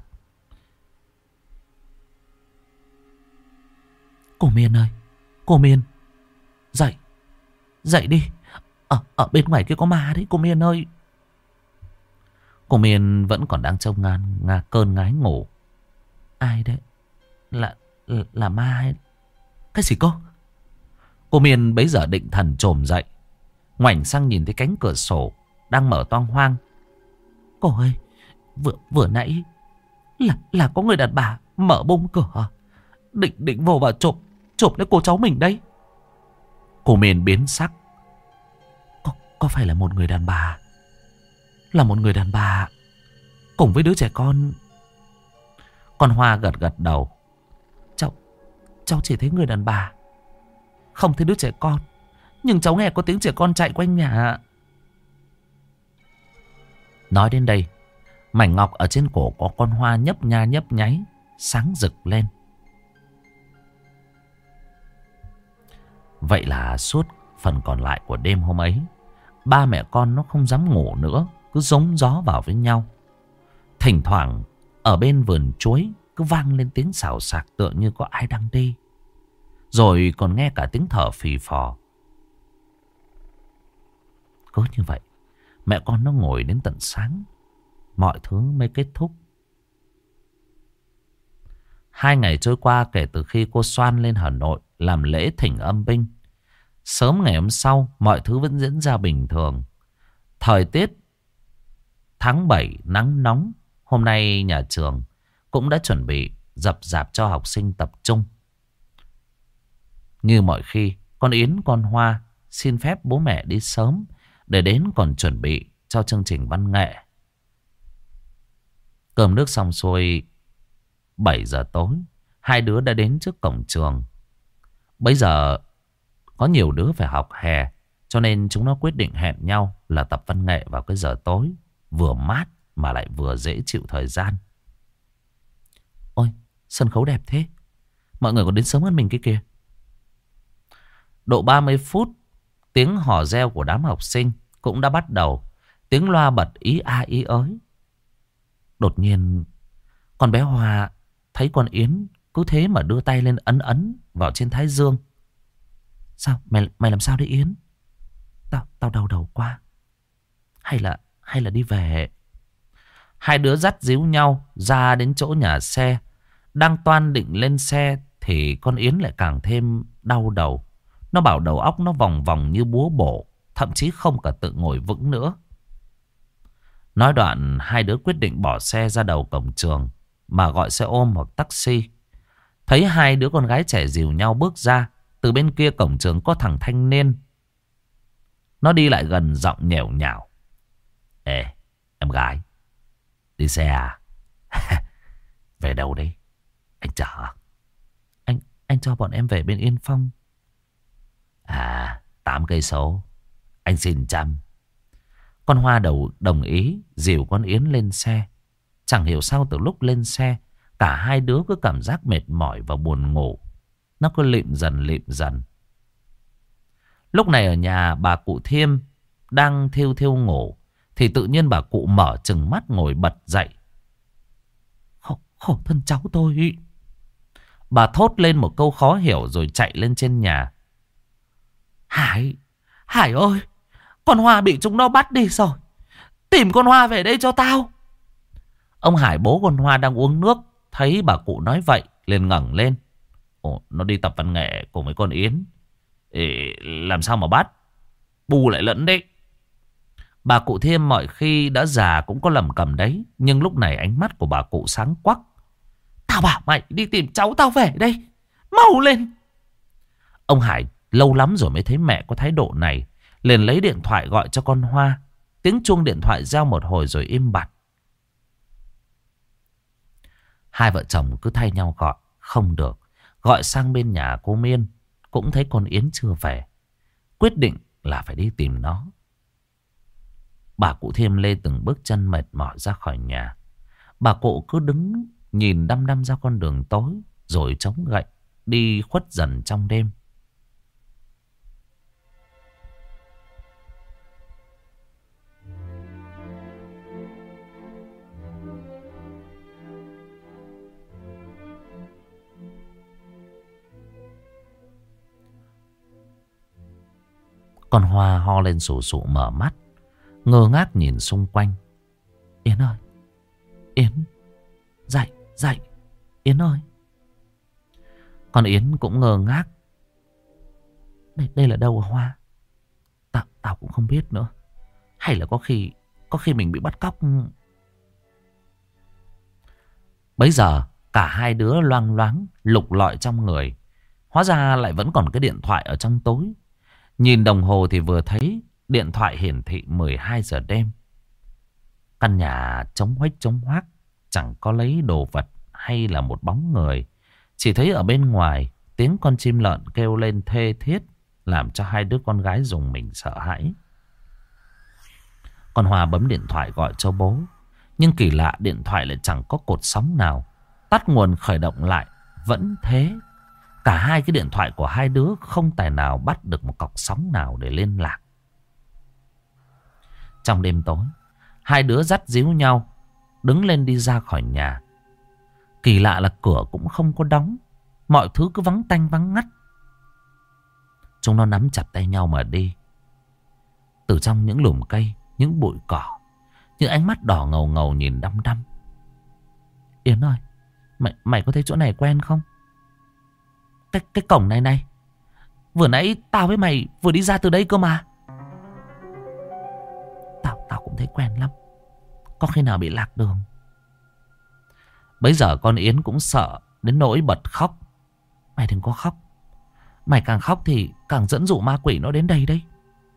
Cô Miên ơi, cô Miên, dậy, dậy đi. Ở bên ngoài kia có ma đấy, cô Miên ơi. Cô Miên vẫn còn đang trông cơn ngái ngủ. Ai đấy? Là ma hay? Cái gì cô? Cô Miên bấy giờ định thần chồm dậy, ngoảnh sang nhìn thấy cánh cửa sổ đang mở toang hoang. Cô ơi, vừa nãy là có người đàn bà mở bung cửa, định vô vào chộp lấy cô cháu mình đấy. Cô Miên biến sắc. Có phải là một người đàn bà? Là một người đàn bà cùng với đứa trẻ con. Con Hoa gật gật đầu. Cháu chỉ thấy người đàn bà, không thấy đứa trẻ con. Nhưng cháu nghe có tiếng trẻ con chạy quanh nhà. Nói đến đây, mảnh ngọc ở trên cổ có con Hoa nhấp nha nhấp nháy, sáng rực lên. Vậy là suốt phần còn lại của đêm hôm ấy, ba mẹ con nó không dám ngủ nữa, cứ giống gió vào với nhau. Thỉnh thoảng ở bên vườn chuối cứ vang lên tiếng xào xạc tựa như có ai đang đi. Rồi còn nghe cả tiếng thở phì phò. Cứ như vậy, mẹ con nó ngồi đến tận sáng, mọi thứ mới kết thúc. 2 ngày trôi qua kể từ khi cô Soan lên Hà Nội làm lễ thỉnh âm binh. Sớm ngày hôm sau, mọi thứ vẫn diễn ra bình thường. Thời tiết tháng 7 nắng nóng. Hôm nay nhà trường cũng đã chuẩn bị dập dạp cho học sinh tập trung. Như mọi khi, con Yến con Hoa xin phép bố mẹ đi sớm để đến còn chuẩn bị cho chương trình văn nghệ. Cơm nước xong xuôi, 7 giờ tối, hai đứa đã đến trước cổng trường. Bây giờ có nhiều đứa phải học hè, cho nên chúng nó quyết định hẹn nhau là tập văn nghệ vào cái giờ tối, vừa mát mà lại vừa dễ chịu thời gian. Ôi, sân khấu đẹp thế, mọi người còn đến sớm hơn mình kia kìa. Độ 30 phút, tiếng hò reo của đám học sinh cũng đã bắt đầu. Tiếng loa bật ý a ý ới. Đột nhiên, con bé Hoa thấy con Yến cứ thế mà đưa tay lên ấn ấn vào trên thái dương. Sao? Mày làm sao đấy Yến? Tao đau đầu quá. Hay là đi về? Hai đứa dắt díu nhau ra đến chỗ nhà xe. Đang toan định lên xe thì con Yến lại càng thêm đau đầu. Nó bảo đầu óc nó vòng vòng như búa bổ, thậm chí không cả tự ngồi vững nữa. Nói đoạn, hai đứa quyết định bỏ xe ra đầu cổng trường mà gọi xe ôm hoặc taxi. Thấy hai đứa con gái trẻ dìu nhau bước ra, từ bên kia cổng trường có thằng thanh niên. Nó đi lại gần, giọng nhẻo nhảo. Ê, em gái, đi xe à? Về đâu đấy? Anh chở. Anh cho bọn em về bên Yên Phong. À, 8 cây số. Anh xin 100. Con Hoa đồng ý dìu con Yến lên xe. Chẳng hiểu sao từ lúc lên xe, cả hai đứa cứ cảm giác mệt mỏi và buồn ngủ. Nó cứ lịm dần. Lúc này ở nhà bà cụ Thiêm đang thiêu thiêu ngủ, thì tự nhiên bà cụ mở trừng mắt ngồi bật dậy. Khổ thân cháu tôi. Bà thốt lên một câu khó hiểu rồi chạy lên trên nhà. Hải ơi, con Hoa bị chúng nó bắt đi rồi. Tìm con Hoa về đây cho tao. Ông Hải bố con Hoa đang uống nước, thấy bà cụ nói vậy liền ngẩng lên. Ồ, nó đi tập văn nghệ cùng với con Yến. Làm sao mà bắt? Bù lại lẫn đấy. Bà cụ Thiêm mọi khi đã già cũng có lầm cầm đấy, nhưng lúc này ánh mắt của bà cụ sáng quắc. Tao bảo mày đi tìm cháu tao về đây, mau lên. Ông Hải lâu lắm rồi mới thấy mẹ có thái độ này, liền lấy điện thoại gọi cho con Hoa. Tiếng chuông điện thoại reo một hồi rồi im bặt. Hai vợ chồng cứ thay nhau gọi, không được. Gọi sang bên nhà cô Miên, cũng thấy con Yến chưa về. Quyết định là phải đi tìm nó. Bà cụ Thiêm lê từng bước chân mệt mỏi ra khỏi nhà. Bà cụ cứ đứng nhìn đăm đăm ra con đường tối, rồi chống gậy đi khuất dần trong đêm. Con Hoa ho lên sù sụ mở mắt, ngơ ngác nhìn xung quanh. Yến ơi, Yến, dậy, Yến ơi. Con Yến cũng ngơ ngác. Đây là đâu hả Hoa? Tao cũng không biết nữa. Hay là có khi mình bị bắt cóc. Bấy giờ cả hai đứa loang loáng lục lọi trong người. Hóa ra lại vẫn còn cái điện thoại ở trong túi. Nhìn đồng hồ thì vừa thấy điện thoại hiển thị 12 giờ đêm. Căn nhà trống hoác, chẳng có lấy đồ vật hay là một bóng người. Chỉ thấy ở bên ngoài tiếng con chim lợn kêu lên thê thiết, làm cho hai đứa con gái rùng mình sợ hãi. Con Hòa bấm điện thoại gọi cho bố, nhưng kỳ lạ điện thoại lại chẳng có cột sóng nào. Tắt nguồn khởi động lại vẫn thế. Cả hai cái điện thoại của hai đứa không tài nào bắt được một cọc sóng nào để liên lạc. Trong đêm tối, hai đứa dắt díu nhau đứng lên đi ra khỏi nhà. Kỳ lạ là cửa cũng không có đóng, mọi thứ cứ vắng tanh vắng ngắt. Chúng nó nắm chặt tay nhau mà đi. Từ trong những lùm cây, những bụi cỏ, những ánh mắt đỏ ngầu ngầu nhìn đăm đăm. Yến ơi, mày có thấy chỗ này quen không? Cái cổng này. Vừa nãy tao với mày vừa đi ra từ đây cơ mà. Tao cũng thấy quen lắm. Có khi nào bị lạc đường? Bấy giờ con Yến cũng sợ đến nỗi bật khóc. Mày đừng có khóc. Mày càng khóc thì càng dẫn dụ ma quỷ nó đến đây đấy.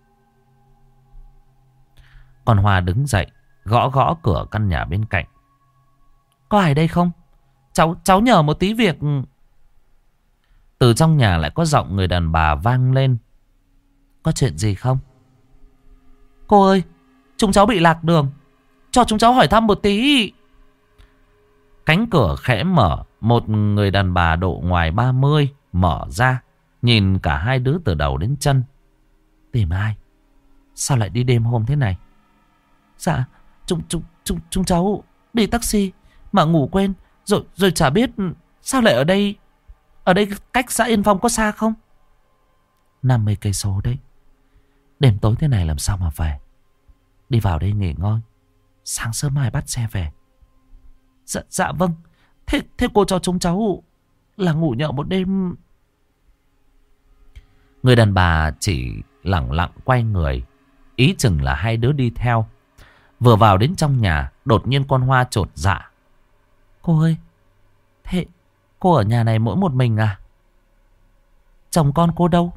Con Hoa đứng dậy, gõ cửa căn nhà bên cạnh. Có ai đây không? Cháu nhờ một tí việc. Từ trong nhà lại có giọng người đàn bà vang lên. Có chuyện gì không? Cô ơi, chúng cháu bị lạc đường, cho chúng cháu hỏi thăm một tí. Cánh cửa khẽ mở. Một người đàn bà độ ngoài 30 mở ra, nhìn cả hai đứa từ đầu đến chân. Tìm ai? Sao lại đi đêm hôm thế này? Dạ, chúng cháu đi taxi mà ngủ quên, rồi chả biết sao lại ở đây. Ở đây cách xã Yên Phong có xa không? 50 cây số đấy. Đêm tối thế này làm sao mà về? Đi vào đây nghỉ ngơi, sáng sớm mai bắt xe về. Dạ vâng. Thế cô cho chúng cháu là ngủ nhờ một đêm. Người đàn bà chỉ lẳng lặng quay người, ý chừng là hai đứa đi theo. Vừa vào đến trong nhà, đột nhiên con Hoa chột dạ. Cô ơi, thế cô ở nhà này mỗi một mình à? Chồng con cô đâu?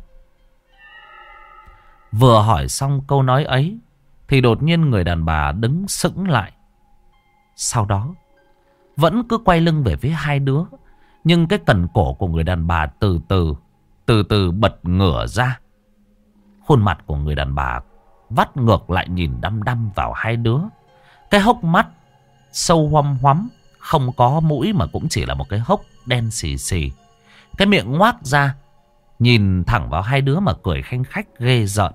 Vừa hỏi xong câu nói ấy thì đột nhiên người đàn bà đứng sững lại. Sau đó vẫn cứ quay lưng về phía hai đứa. Nhưng cái cần cổ của người đàn bà từ từ bật ngửa ra. Khuôn mặt của người đàn bà vắt ngược lại nhìn đăm đăm vào hai đứa. Cái hốc mắt sâu hoăm hoắm, không có mũi mà cũng chỉ là một cái hốc đen xì xì. Cái miệng ngoác ra, nhìn thẳng vào hai đứa mà cười khanh khách ghê rợn.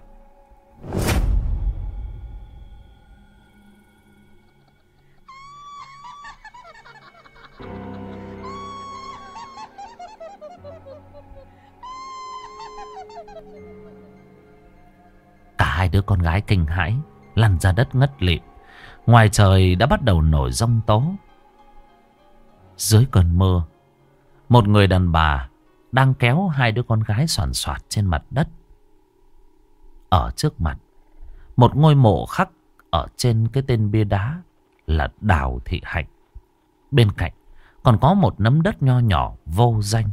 Cả hai đứa con gái kinh hãi lăn ra đất ngất lịm. Ngoài trời đã bắt đầu nổi giông tố. Dưới cơn mưa, một người đàn bà đang kéo hai đứa con gái xoàn xoạt trên mặt đất. Ở trước mặt, một ngôi mộ khắc ở trên cái tên bia đá là Đào Thị Hạnh. Bên cạnh còn có một nắm đất nho nhỏ vô danh.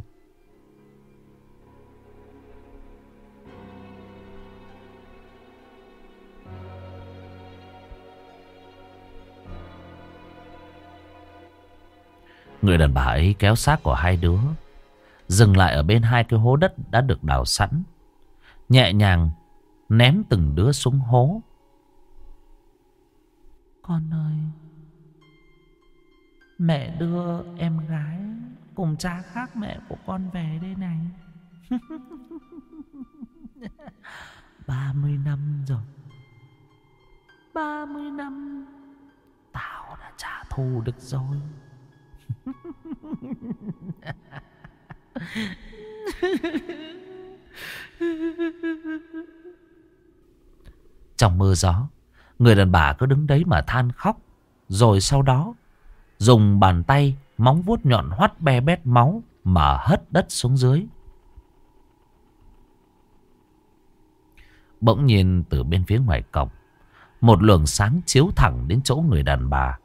Người đàn bà ấy kéo xác của hai đứa, dừng lại ở bên hai cái hố đất đã được đào sẵn, nhẹ nhàng ném từng đứa xuống hố. Con ơi, mẹ đưa em gái cùng cha khác mẹ của con về đây này. 30 năm rồi. 30 năm tao đã trả thù được rồi. Trong mưa gió, người đàn bà cứ đứng đấy mà than khóc. Rồi sau đó dùng bàn tay móng vuốt nhọn hoắt be bét máu mà hất đất xuống dưới. Bỗng nhiên từ bên phía ngoài cổng, một luồng sáng chiếu thẳng đến chỗ người đàn bà.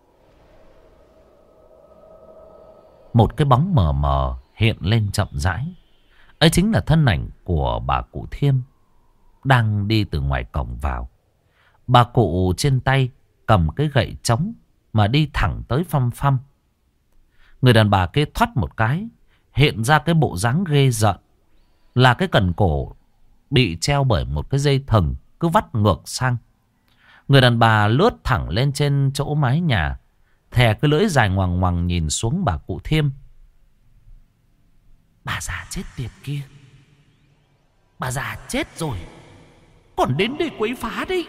Một cái bóng mờ mờ hiện lên chậm rãi. Ấy chính là thân ảnh của bà cụ Thiêm đang đi từ ngoài cổng vào. Bà cụ trên tay cầm cái gậy trống mà đi thẳng tới phăm phăm. Người đàn bà kia thoắt một cái, hiện ra cái bộ dáng ghê rợn, là cái cần cổ bị treo bởi một cái dây thừng cứ vắt ngược sang. Người đàn bà lướt thẳng lên trên chỗ mái nhà, thè cái lưỡi dài ngoằng ngoằng nhìn xuống bà cụ Thiêm. Bà già chết tiệt kia, bà già chết rồi còn đến đây quấy phá đi.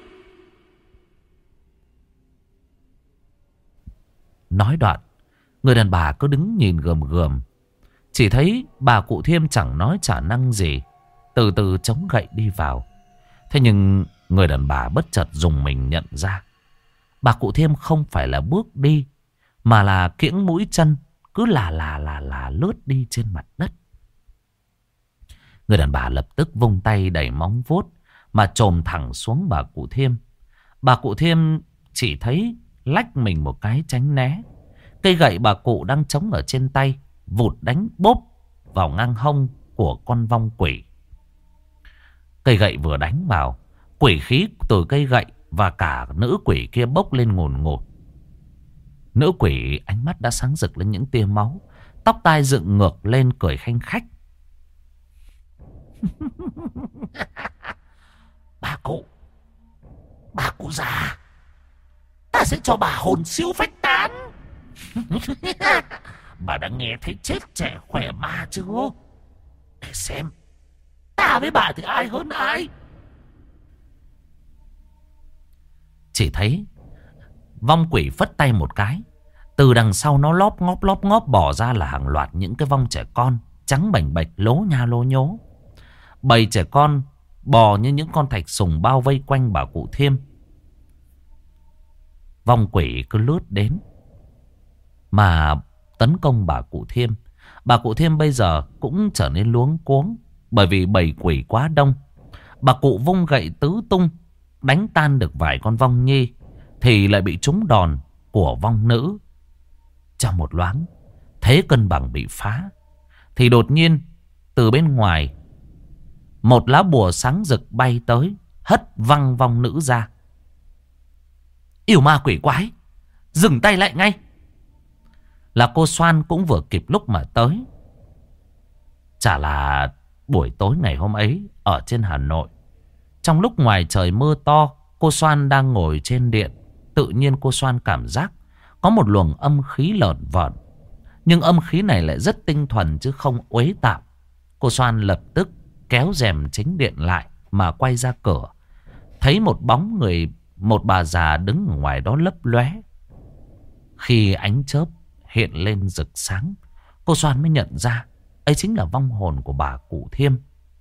Nói đoạn, người đàn bà cứ đứng nhìn gườm gườm. Chỉ thấy bà cụ Thiêm chẳng nói chả năng gì, từ từ chống gậy đi vào. Thế nhưng người đàn bà bất chợt dùng mình nhận ra, bà cụ Thiêm không phải là bước đi, mà là kiễng mũi chân cứ là lướt đi trên mặt đất. Người đàn bà lập tức vung tay đẩy móng vuốt mà chồm thẳng xuống bà cụ Thiêm. Bà cụ Thiêm chỉ thấy lách mình một cái tránh né. Cây gậy bà cụ đang chống ở trên tay vụt đánh bốp vào ngang hông của con vong quỷ. Cây gậy vừa đánh vào, quỷ khí từ cây gậy và cả nữ quỷ kia bốc lên ngùn ngụt. Nữ quỷ ánh mắt đã sáng rực lên những tia máu, tóc tai dựng ngược lên cười khanh khách. Bà cụ già, ta sẽ cho bà hồn siêu phách tán. Bà đã nghe thấy chết trẻ khỏe ma chưa? Để xem ta với bà thì ai hơn ai. Chỉ thấy vong quỷ phất tay một cái, từ đằng sau nó lóp ngóp bỏ ra là hàng loạt những cái vong trẻ con trắng bảnh bạch lố nha lố nhố. Bầy trẻ con bò như những con thạch sùng bao vây quanh bà cụ Thiêm. Vong quỷ cứ lướt đến mà tấn công bà cụ Thiêm. Bà cụ Thiêm bây giờ cũng trở nên luống cuống, Bởi vì bầy quỷ quá đông, bà cụ vung gậy tứ tung, đánh tan được vài con vong nhi, thì lại bị trúng đòn của vong nữ. Trong một loáng, thế cân bằng bị phá, thì đột nhiên từ bên ngoài, một lá bùa sáng rực bay tới, hất văng vong nữ ra. Yêu ma quỷ quái, dừng tay lại ngay. Là cô Xoan cũng vừa kịp lúc mà tới. Chả là buổi tối ngày hôm ấy ở trên Hà Nội, trong lúc ngoài trời mưa to, cô Xoan đang ngồi trên điện. Tự nhiên cô Xoan cảm giác có một luồng âm khí lợn vợn. Nhưng âm khí này lại rất tinh thuần chứ không uế tạp. Cô Xoan lập tức kéo rèm chính điện lại mà quay ra cửa. Thấy một bóng người, một bà già đứng ở ngoài đó lấp lóe. Khi ánh chớp hiện lên rực sáng, cô Xoan mới nhận ra ấy chính là vong hồn của bà cụ Thiêm.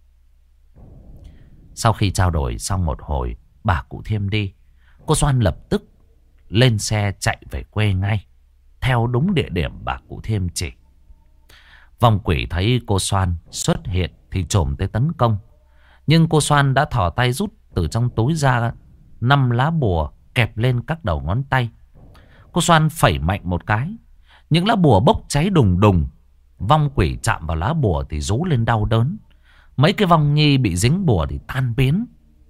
Sau khi trao đổi xong một hồi, bà cụ Thiêm đi, cô Xoan lập tức lên xe chạy về quê ngay, theo đúng địa điểm bà cụ Thiêm chỉ. Vong quỷ thấy cô Xoan xuất hiện thì trồm tới tấn công. Nhưng cô Xoan đã thò tay rút từ trong túi ra 5 lá bùa kẹp lên các đầu ngón tay. Cô Xoan phẩy mạnh một cái, những lá bùa bốc cháy đùng đùng. Vong quỷ chạm vào lá bùa thì rú lên đau đớn. Mấy cái vong nhi bị dính bùa thì tan biến.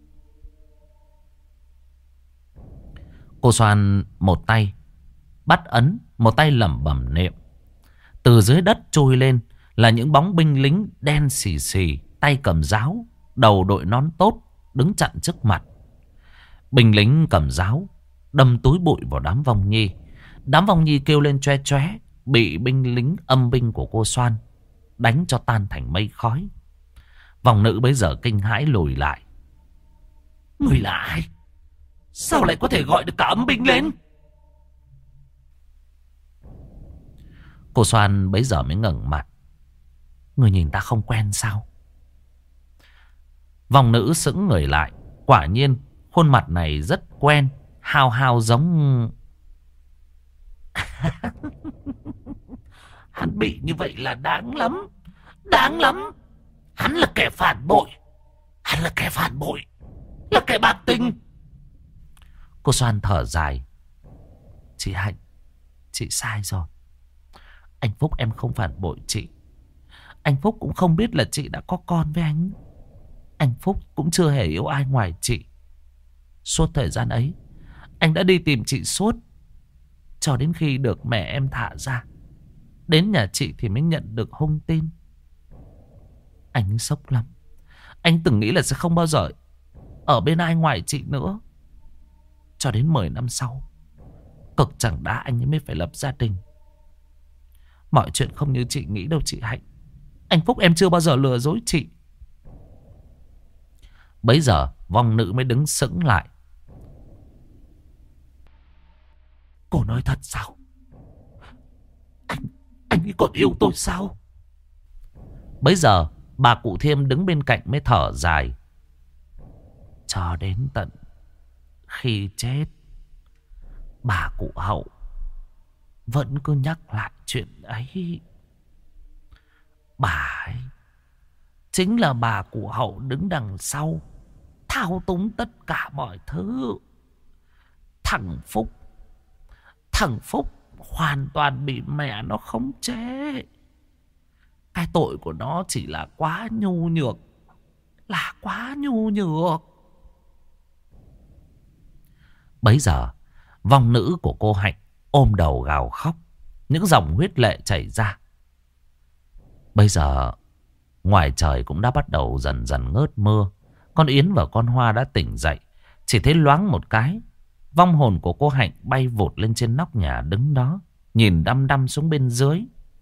Cô Xoan một tay bắt ấn, một tay lẩm bẩm niệm. Từ dưới đất trôi lên là những bóng binh lính đen xì xì, tay cầm giáo, đầu đội nón tốt, đứng chặn trước mặt. Binh lính cầm giáo đâm túi bụi vào đám vong nhi. Đám vong nhi kêu lên choe choé, bị binh lính âm binh của cô Xoan đánh cho tan thành mây khói. Vong nữ bấy giờ kinh hãi lùi lại. Người là ai? Sao lại có thể gọi được cả âm binh lên? Cô Xoan bấy giờ mới ngẩng mặt. Người nhìn ta không quen sao? Vong nữ sững người lại. Quả nhiên khuôn mặt này rất quen, hao hao giống... Hắn bị như vậy là đáng lắm. Đáng lắm. Hắn là kẻ phản bội. Hắn là kẻ phản bội. Là kẻ bạc tình. Cô Xoan thở dài. Chị Hạnh, chị sai rồi. Anh Phúc em không phản bội chị. Anh Phúc cũng không biết là chị đã có con với anh. Anh Phúc cũng chưa hề yêu ai ngoài chị. Suốt thời gian ấy, anh đã đi tìm chị suốt, cho đến khi được mẹ em thả ra. Đến nhà chị thì mới nhận được hung tin. Anh ấy sốc lắm. Anh từng nghĩ là sẽ không bao giờ ở bên ai ngoài chị nữa. Cho đến 10 năm sau, cực chẳng đá anh ấy mới phải lập gia đình. Mọi chuyện không như chị nghĩ đâu chị Hạnh. Anh Phúc em chưa bao giờ lừa dối chị. Bấy giờ vong nữ mới đứng sững lại. Cô nói thật sao? Anh ấy còn yêu tôi sao? Bấy giờ bà cụ Thiêm đứng bên cạnh mới thở dài. Cho đến tận khi chết, bà cụ Hậu vẫn cứ nhắc lại chuyện ấy. Bà ấy chính là bà cụ Hậu đứng đằng sau, thao túng tất cả mọi thứ. Thằng Phúc hoàn toàn bị mẹ nó khống chế. Cái tội của nó chỉ là quá nhu nhược. Là quá nhu nhược. Bấy giờ vong nữ của cô Hạnh ôm đầu gào khóc, những dòng huyết lệ chảy ra. Bây giờ ngoài trời cũng đã bắt đầu dần dần ngớt mưa. Con Yến và con Hoa đã tỉnh dậy. Chỉ thấy loáng một cái, vong hồn của cô Hạnh bay vụt lên trên nóc nhà đứng đó, nhìn đăm đăm xuống bên dưới.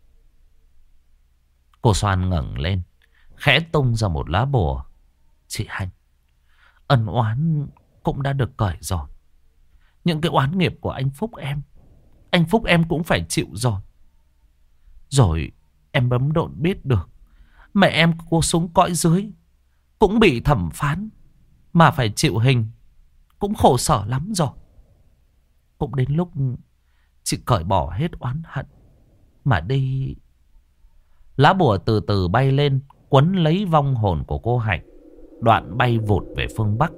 Cô Xoan ngẩng lên, khẽ tung ra một lá bùa. Chị Hạnh, ân oán cũng đã được cởi rồi. Những cái oán nghiệp của anh Phúc em cũng phải chịu rồi. Rồi em bấm độn biết được mẹ em cô xuống cõi dưới cũng bị thẩm phán mà phải chịu hình, cũng khổ sở lắm rồi. Cũng đến lúc chị cởi bỏ hết oán hận mà đi. Lá bùa từ từ bay lên, quấn lấy vong hồn của cô Hạnh, đoạn bay vụt về phương Bắc.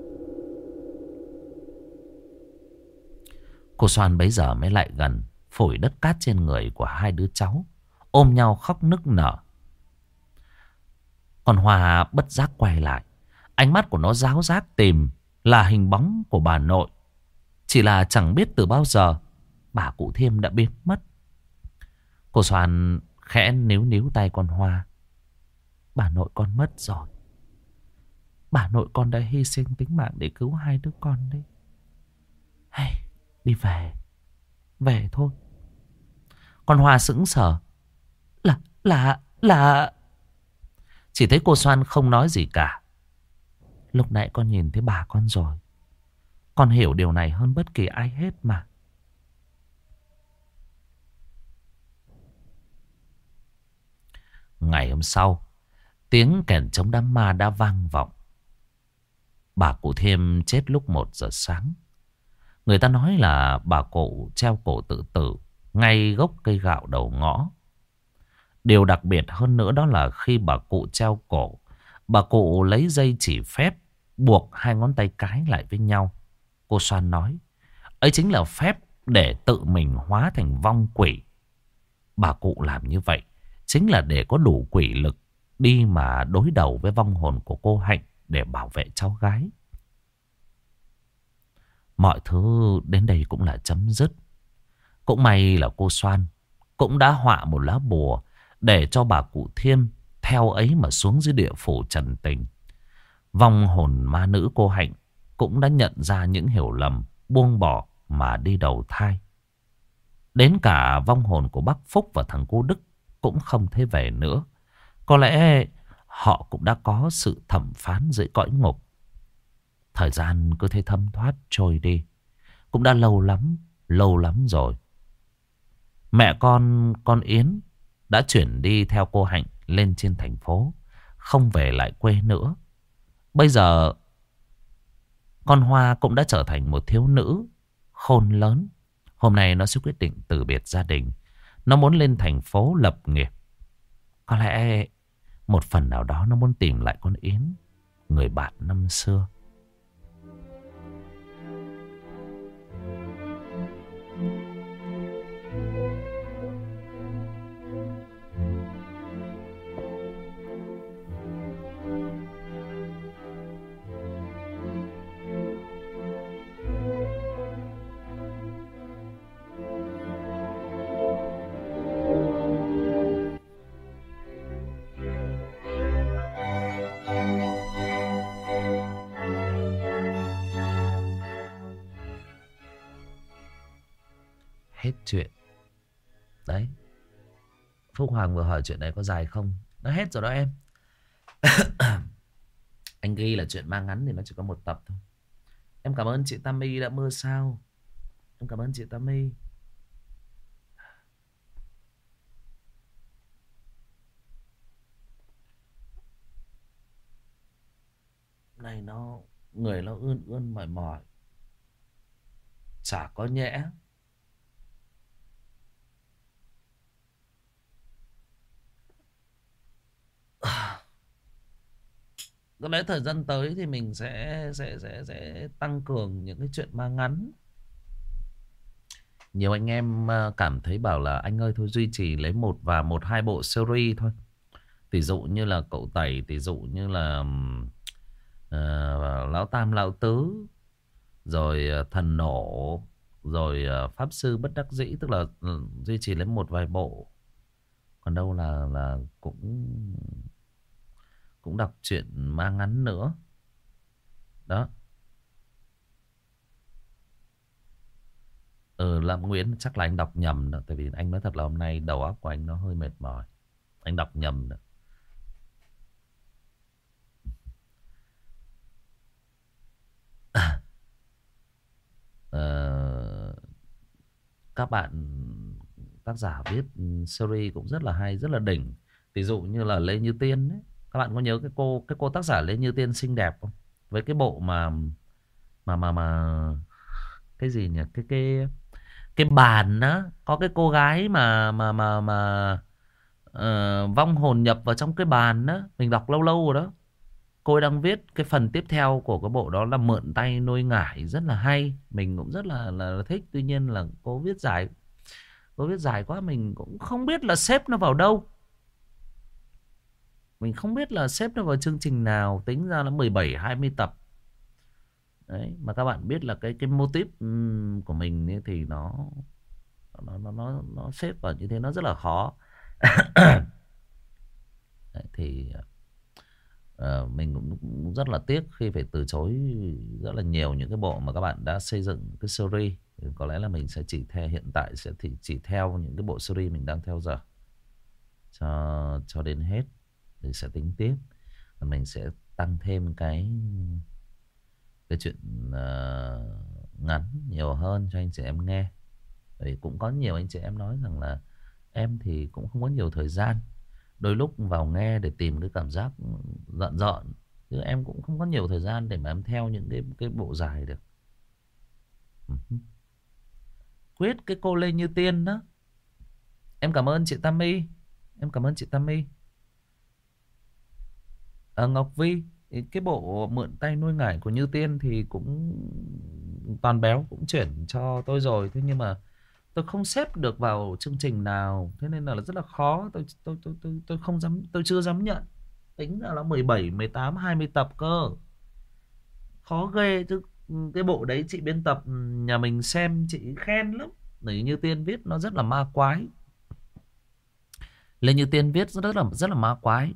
Cô Soan bấy giờ mới lại gần, phủi đất cát trên người của hai đứa cháu, ôm nhau khóc nức nở. Còn Hòa bất giác quay lại, ánh mắt của nó ráo rác tìm là hình bóng của bà nội. Chỉ là chẳng biết từ bao giờ bà cụ Thiêm đã biến mất. Cô Soan khẽ níu níu tay con Hoa. Bà nội con mất rồi. Bà nội con đã hy sinh tính mạng để cứu hai đứa con đấy. Hay, đi về. Về thôi. Con Hoa sững sờ. Là... Chỉ thấy cô Soan không nói gì cả. Lúc nãy con nhìn thấy bà con rồi. Con hiểu điều này hơn bất kỳ ai hết mà. Ngày hôm sau, tiếng kèn trống đám ma đã vang vọng. Bà cụ Thiêm chết lúc 1 giờ sáng. Người ta nói là bà cụ treo cổ tự tử ngay gốc cây gạo đầu ngõ. Điều đặc biệt hơn nữa đó là khi bà cụ treo cổ, bà cụ lấy dây chỉ phép buộc hai ngón tay cái lại với nhau. Cô Soan nói, ấy chính là phép để tự mình hóa thành vong quỷ. Bà cụ làm như vậy chính là để có đủ quỷ lực đi mà đối đầu với vong hồn của cô Hạnh để bảo vệ cháu gái. Mọi thứ đến đây cũng là chấm dứt. Cũng may là cô Soan cũng đã họa một lá bùa để cho bà cụ Thiêm theo ấy mà xuống dưới địa phủ trần tình. Vong hồn ma nữ cô Hạnh cũng đã nhận ra những hiểu lầm, buông bỏ mà đi đầu thai. Đến cả vong hồn của bác Phúc và thằng cô Đức cũng không thấy về nữa. Có lẽ họ cũng đã có sự thẩm phán dưới cõi ngục. Thời gian cứ thế thấm thoát trôi đi. Cũng đã lâu lắm rồi. Mẹ con Yến đã chuyển đi theo cô Hạnh lên trên thành phố, không về lại quê nữa. Bây giờ con Hoa cũng đã trở thành một thiếu nữ khôn lớn. Hôm nay nó sẽ quyết định từ biệt gia đình. Nó muốn lên thành phố lập nghiệp. Có lẽ một phần nào đó nó muốn tìm lại con Yến, người bạn năm xưa. Hết chuyện. Đấy. Phúc Hoàng vừa hỏi chuyện này có dài không? Nó hết rồi đó em. Anh ghi là chuyện ma ngắn thì nó chỉ có 1 tập thôi. Em cảm ơn chị Tammy đã mưa sao. Em cảm ơn chị Tammy. Này nó, người nó ươn ươn mỏi mỏi, chả có nhẽ. Có lẽ thời gian tới thì mình sẽ tăng cường những cái chuyện ma ngắn. Nhiều anh em cảm thấy bảo là anh ơi thôi duy trì lấy 1 2 bộ series thôi. Tỷ dụ như là Cậu Tẩy, tỷ dụ như là Lão Tam Lão Tứ, rồi Thần Nổ, rồi Pháp Sư Bất Đắc Dĩ. Tức là duy trì lấy 1 vài bộ. Còn đâu là cũng đọc truyện ma ngắn nữa. Đó. Lâm Nguyễn chắc là anh đọc nhầm đó. Tại vì anh nói thật là hôm nay đầu óc của anh nó hơi mệt mỏi. Anh đọc nhầm đó. Các bạn tác giả viết series cũng rất là hay, rất là đỉnh. Ví dụ như là Lê Như Tiên ấy. Các bạn có nhớ cái cô tác giả Lê Như Tiên xinh đẹp không? Với cái bộ mà cái gì nhỉ? Cái bàn á, có cái cô gái mà vong hồn nhập vào trong cái bàn đó. Mình đọc lâu lâu rồi đó. Cô ấy đang viết cái phần tiếp theo của cái bộ đó là Mượn tay nuôi ngải, rất là hay. Mình cũng rất là thích. Tuy nhiên là cô viết dài quá, mình cũng không biết là xếp nó vào đâu. Mình không biết là xếp nó vào chương trình nào. Tính ra nó 17-20 tập. Đấy, mà các bạn biết là cái mô típ của mình ấy thì nó xếp vào như thế nó rất là khó. Đấy, thì mình cũng rất là tiếc khi phải từ chối rất là nhiều những cái bộ mà các bạn đã xây dựng cái series. Có lẽ là mình sẽ chỉ theo hiện tại sẽ chỉ theo những cái bộ series mình đang theo giờ cho đến hết thì sẽ tính tiếp. Còn mình sẽ tăng thêm cái chuyện ngắn nhiều hơn cho anh chị em nghe. Vì cũng có nhiều anh chị em nói rằng là em thì cũng không có nhiều thời gian, đôi lúc vào nghe để tìm cái cảm giác rợn rợn, chứ em cũng không có nhiều thời gian để mà em theo những cái bộ dài được. Quyết, cái cô Lê Như Tiên đó, em cảm ơn chị Tammy, em cảm ơn chị Tammy. Ngọc Vi, cái bộ Mượn tay nuôi ngải của Như Tiên thì cũng toàn béo cũng chuyển cho tôi rồi, thế nhưng mà tôi không xếp được vào chương trình nào, thế nên là rất là khó. Tôi không dám, tôi chưa dám nhận. Tính ra là 17, 18, 20 tập cơ, khó ghê chứ. Cái bộ đấy chị biên tập nhà mình xem chị khen lắm. Bởi Như Tiên viết nó rất là ma quái. Lê Như Tiên viết rất là ma quái.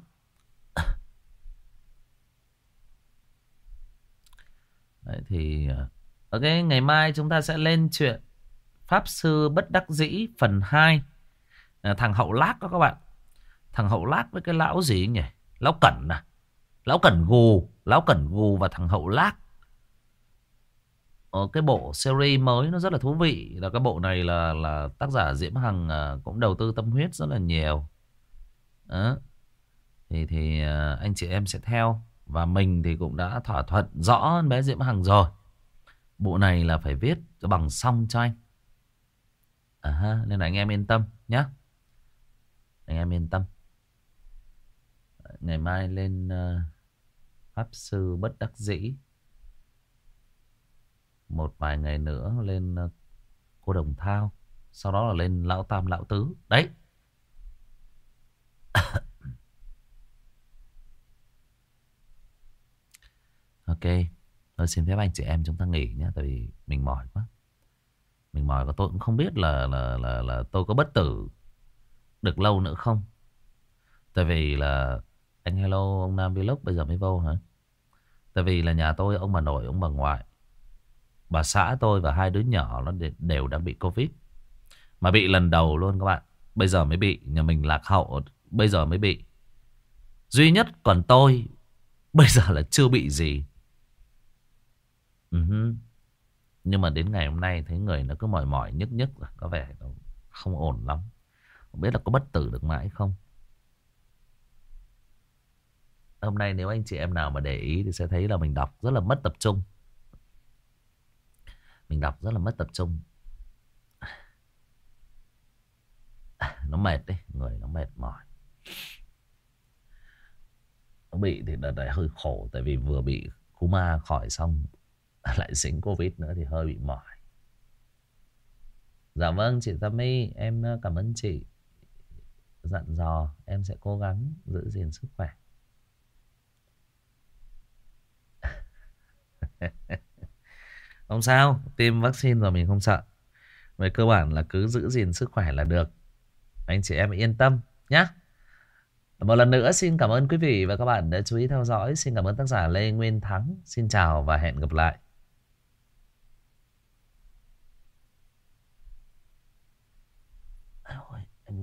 Đấy thì ok, ngày mai chúng ta sẽ lên chuyện Pháp Sư Bất Đắc Dĩ phần 2. Thằng Hậu Lác đó các bạn. Thằng Hậu Lác với cái lão gì nhỉ? Lão Cẩn à? Lão Cẩn Gù và thằng Hậu Lác. Cái bộ series mới nó rất là thú vị. Là cái bộ này là tác giả Diễm Hằng cũng đầu tư tâm huyết rất là nhiều. Đó. Thì anh chị em sẽ theo. Và mình thì cũng đã thỏa thuận rõ bé Diễm Hằng rồi. Bộ này là phải viết cho bằng xong cho anh. Nên là anh em yên tâm nhé. Anh em yên tâm. Ngày mai lên Pháp Sư Bất Đắc Dĩ. Một vài ngày nữa lên Cô Đồng Thao. Sau đó là lên Lão Tam Lão Tứ. Đấy. Ok. Tôi xin phép anh chị em chúng ta nghỉ nhé. Tại vì mình mỏi quá. Mình mỏi và tôi cũng không biết là tôi có bất tử được lâu nữa không. Tại vì là anh hello ông Nam Vlog bây giờ mới vô hả? Tại vì là nhà tôi ông bà nội ông bà ngoại, bà xã tôi và hai đứa nhỏ nó đều đã bị Covid. Mà bị lần đầu luôn các bạn. Bây giờ mới bị. Nhà mình lạc hậu bây giờ mới bị. Duy nhất còn tôi bây giờ là chưa bị gì. Nhưng mà đến ngày hôm nay thấy người nó cứ mỏi mỏi nhức nhức, có vẻ không ổn lắm. Không biết là có bất tử được mãi không. Hôm nay nếu anh chị em nào mà để ý thì sẽ thấy là mình đọc rất là mất tập trung. Mình đọc rất là mất tập trung. Nó mệt đấy, người nó mệt mỏi. Nó bị thì đợt này hơi khổ. Tại vì vừa bị cúm A khỏi xong lại dính Covid nữa thì hơi bị mỏi. Dạ vâng chị Tammy, em cảm ơn chị dặn dò. Em sẽ cố gắng giữ gìn sức khỏe. Không sao, tiêm vaccine rồi mình không sợ. Về cơ bản là cứ giữ gìn sức khỏe là được. Anh chị em yên tâm nhé. Một lần nữa xin cảm ơn quý vị và các bạn đã chú ý theo dõi. Xin cảm ơn tác giả Lê Nguyên Thắng. Xin chào và hẹn gặp lại.